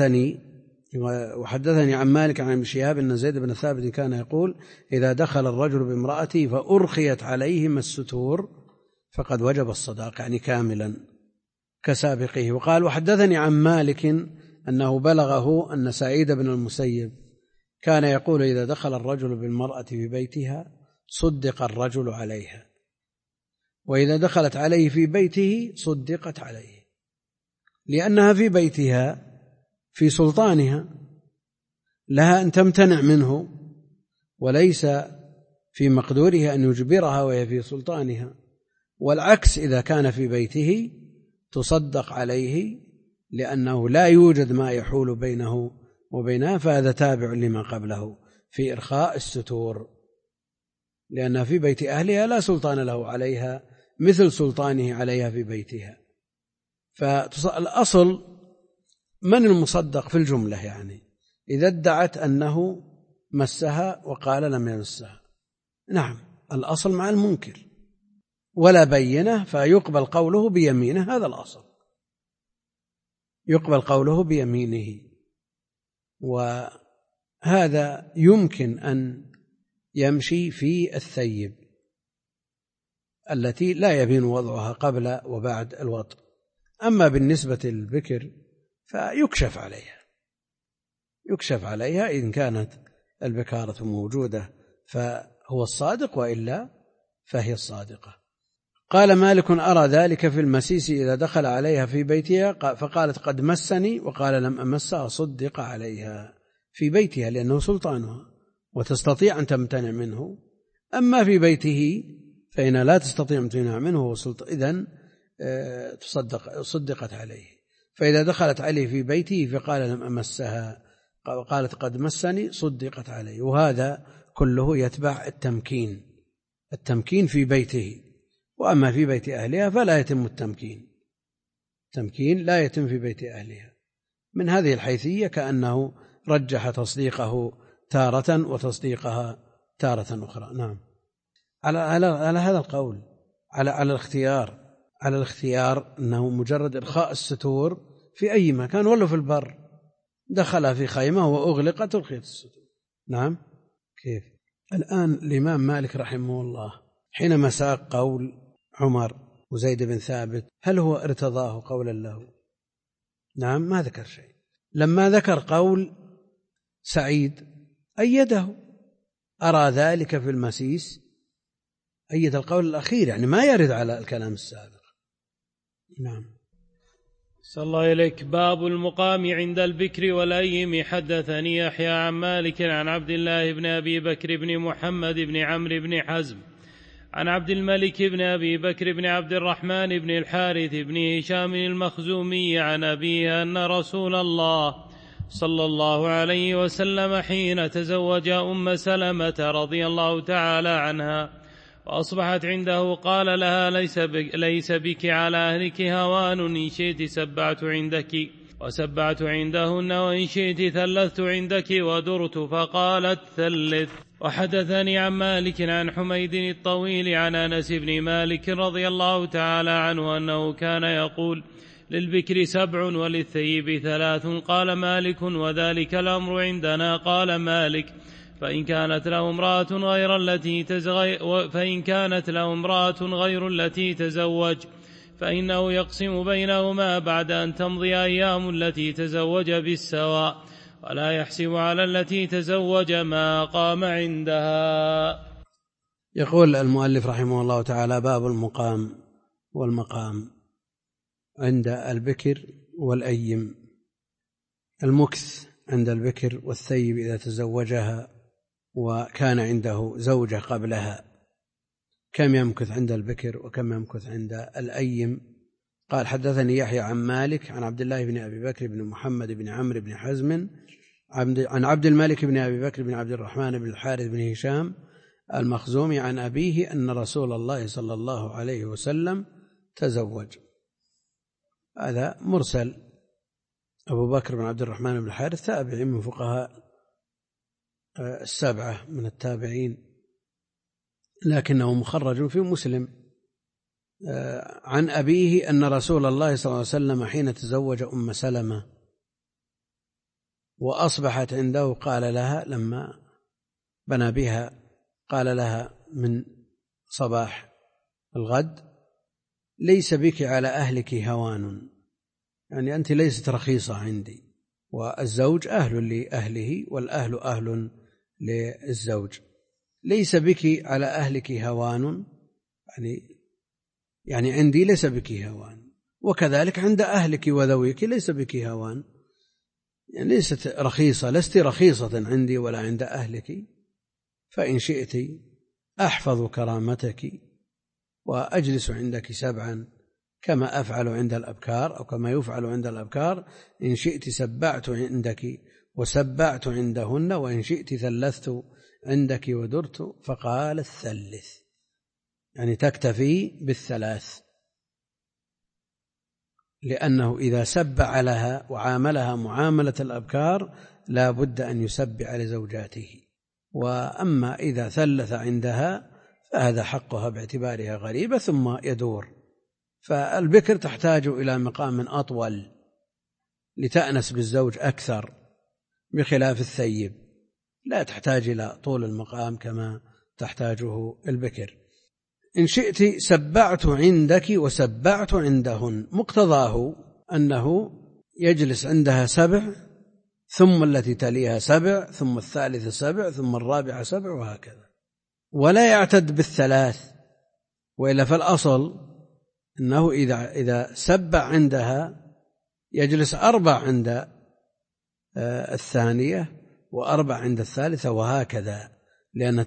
وحدثني عن مالك عن ابن شهاب أن زيد بن ثابت كان يقول إذا دخل الرجل بامرأته فأرخيت عليهما الستور فقد وجب الصداق، يعني كاملا كسابقه. وقال: وحدثني عن مالك أنه بلغه أن سعيد بن المسيب كان يقول إذا دخل الرجل بالمرأة في بيتها صدق الرجل عليها، وإذا دخلت عليه في بيته صدقت عليه، لأنها في بيتها في سلطانها، لها أن تمتنع منه وليس في مقدورها أن يجبرها وهي في سلطانها. والعكس إذا كان في بيته تصدق عليه لأنه لا يوجد ما يحول بينه وبينها، فهذا تابع لما قبله في إرخاء الستور، لأنها في بيت أهلها لا سلطان له عليها مثل سلطانه عليها في بيتها. فالأصل من المصدق في الجملة، يعني إذا ادعت أنه مسها وقال لم يمسها، نعم الأصل مع المنكر ولا بينه فيقبل قوله بيمينه، هذا الأصل، يقبل قوله بيمينه. وهذا يمكن أن يمشي في الثيب التي لا يبين وضعها قبل وبعد الوطء. أما بالنسبة للبكر فيكشف عليها إن كانت البكارة موجودة فهو الصادق، وإلا فهي الصادقة. قال مالك أرى ذلك في المسيس إذا دخل عليها في بيتها فقالت قد مسني وقال لم أمسها صدق عليها في بيتها لأنه سلطانها وتستطيع أن تمتنع منه. أما في بيته فإن لا تستطيع امتناع منه إذن صدقت عليه. فإذا دخلت عليه في بيته فقال لم أمسها وقالت قد مسني صدقت عليه. وهذا كله يتبع التمكين في بيته. وأما في بيت أهلها فلا يتم التمكين لا يتم في بيت أهلها. من هذه الحيثية كأنه رجح تصديقه تارة وتصديقها تارة أخرى. نعم، على هذا القول، على الاختيار على الاختيار أنه مجرد إرخاء الستور في أي مكان ولا في البر، دخل في خيمة وأغلقت الخيط الستور. نعم. كيف الآن الإمام مالك رحمه الله حينما ساق قول عمر وزيد بن ثابت هل هو ارتضاه قولا له؟ نعم، ما ذكر شيء. لما ذكر قول سعيد أيده، أرى ذلك في المسيس، أيد القول الأخير، يعني ما يرد على الكلام السابق. نعم. صلى الله إليك. باب المقام عند البكر والأيم. حدثني يحيى عن مالك عن عبد الله بن أبي بكر بن محمد بن عمرو بن حزم عن عبد الملك بن أبي بكر بن عبد الرحمن بن الحارث بن هشام المخزومي عن أبيه أن رسول الله صلى الله عليه وسلم حين تزوج أم سلمة رضي الله تعالى عنها وأصبحت عنده قال لها ليس بك على أهلك هوان، إن شئت سبعت عندك وسبعت عندهن، وإن شئت ثلثت عندك ودرت، فقالت ثلث. وحدثني عن مالك عن حميد الطويل عن أنس بن مالك رضي الله تعالى عنه أنه كان يقول للبكر 7 وللثيب 3. قال مالك وذلك الأمر عندنا. قال مالك فإن كانت له امرأة غير التي تزوج فإنه يقسم بينهما بعد أن تمضي أيام التي تزوج بالسواء، ولا يحسب على التي تزوج ما قام عندها. يقول المؤلف رحمه الله تعالى: باب المقام والمقام عند البكر والأيم. المكث عند البكر والثيب إذا تزوجها وكان عنده زوجة قبلها، كم يمكث عند البكر وكم يمكث عند الأيم. قال: حدثني يحيى عن مالك عن عبد الله بن أبي بكر بن محمد بن عمرو بن حزم عن عبد الملك بن أبي بكر بن عبد الرحمن بن الحارث بن هشام المخزومي عن أبيه أن رسول الله صلى الله عليه وسلم تزوج. هذا مرسل. أبو بكر بن عبد الرحمن بن الحارث تابعي من فقهاء 7 من التابعين، لكنه مخرج في مسلم عن أبيه أن رسول الله صلى الله عليه وسلم حين تزوج أم سلمة وأصبحت عنده قال لها لما بنى بها، قال لها من صباح الغد: ليس بك على أهلك هوان، يعني أنت ليست رخيصة عندي، والزوج أهل لأهله والأهل أهل للزوج. ليس بك على أهلك هوان، يعني عندي ليس بك هوان، وكذلك عند أهلك وذويك ليس بك هوان، يعني ليست رخيصة، لست رخيصة عندي ولا عند أهلك، فإن شئت أحفظ كرامتك وأجلس عندك 7 كما أفعل عند الأبكار أو كما يفعل عند الأبكار، إن شئت سبعت عندك وسبعت عندهن، وإن شئت ثلثت عندك ودرت. فقال: الثلث، يعني تكتفي بالثلاث، لأنه إذا سبع لها وعاملها معاملة الأبكار لا بد أن يسبع لزوجاته، وأما إذا ثلث عندها فهذا حقها باعتبارها غريبة ثم يدور. فالبكر تحتاج إلى مقام أطول لتأنس بالزوج أكثر، بخلاف الثيب لا تحتاج إلى طول المقام كما تحتاجه البكر. إن شئت سبعت عندك وسبعت عندهن، مقتضاه أنه يجلس عندها 7 ثم التي تليها 7 ثم الثالثة 7 ثم الرابعة 7 وهكذا، ولا يعتد بالثلاث، وإلا فالأصل أنه إذا سبع عندها يجلس 4 عند الثانية و4 عند الثالثة وهكذا، لأن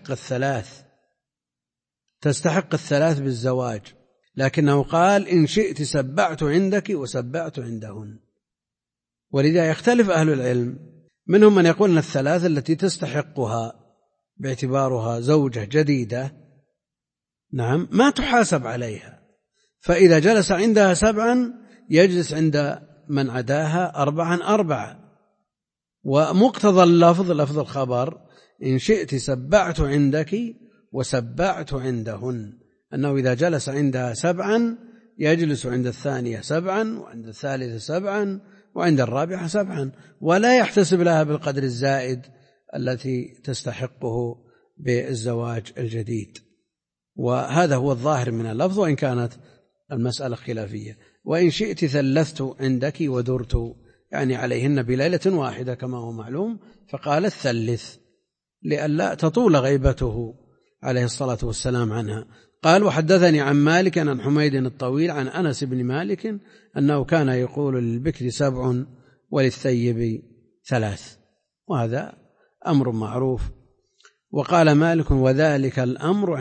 تستحق الثلاث بالزواج. لكنه قال: إن شئت سبعت عندك وسبعت عندهن. ولذا يختلف أهل العلم، منهم من يقول أن الثلاث التي تستحقها باعتبارها زوجة جديدة نعم ما تحاسب عليها، فإذا جلس عندها 7 يجلس عند من عداها 4. ومقتضى اللفظ لفظ الخبر: إن شئت سبعت عندك وسبعت عندهن، أنه إذا جلس عندها 7 يجلس عند الثانية 7 وعند الثالثة 7 وعند الرابعة 7 ولا يحتسب لها بالقدر الزائد التي تستحقه بالزواج الجديد. وهذا هو الظاهر من اللفظ وإن كانت المسألة خلافية. وإن شئت ثلثت عندك ودرت، يعني عليهن بليلة واحدة كما هو معلوم، فقال الثلث لئلا تطول غيبته عليه الصلاة والسلام عنها. قال وحدثني عن مالك عن حميد الطويل عن أنس بن مالك أنه كان يقول للبكر 7 وللثيب 3، وهذا أمر معروف. وقال مالك وذلك الأمر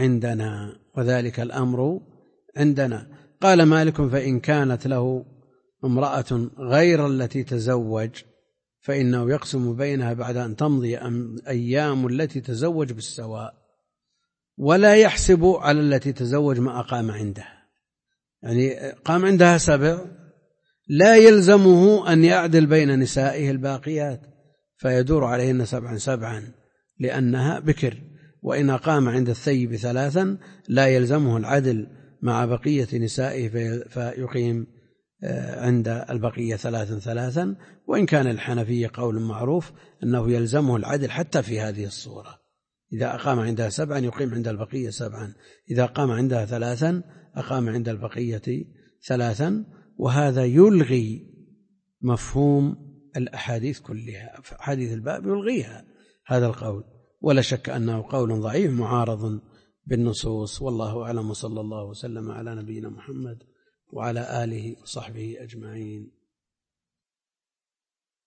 عندنا. قال مالك فإن كانت له امرأة غير التي تزوج فإنه يقسم بينها بعد أن تمضي أيام التي تزوج بالسواء، ولا يحسب على التي تزوج ما أقام عندها، يعني قام عندها 7 لا يلزمه أن يعدل بين نسائه الباقيات فيدور عليهن 7 لأنها بكر. وإن أقام عند الثيب 3 لا يلزمه العدل مع بقية نسائه فيقيم عند البقية 3. وإن كان الحنفية قول معروف أنه يلزمه العدل حتى في هذه الصورة، إذا أقام عندها 7 يقيم عند البقية 7، إذا أقام عندها 3 أقام عند البقية 3. وهذا يلغي مفهوم الأحاديث كلها، حديث الباب يلغيها هذا القول، ولا شك أنه قول ضعيف معارض بالنصوص. والله أعلم، وصلى الله وسلم على نبينا محمد وعلى آله وصحبه أجمعين.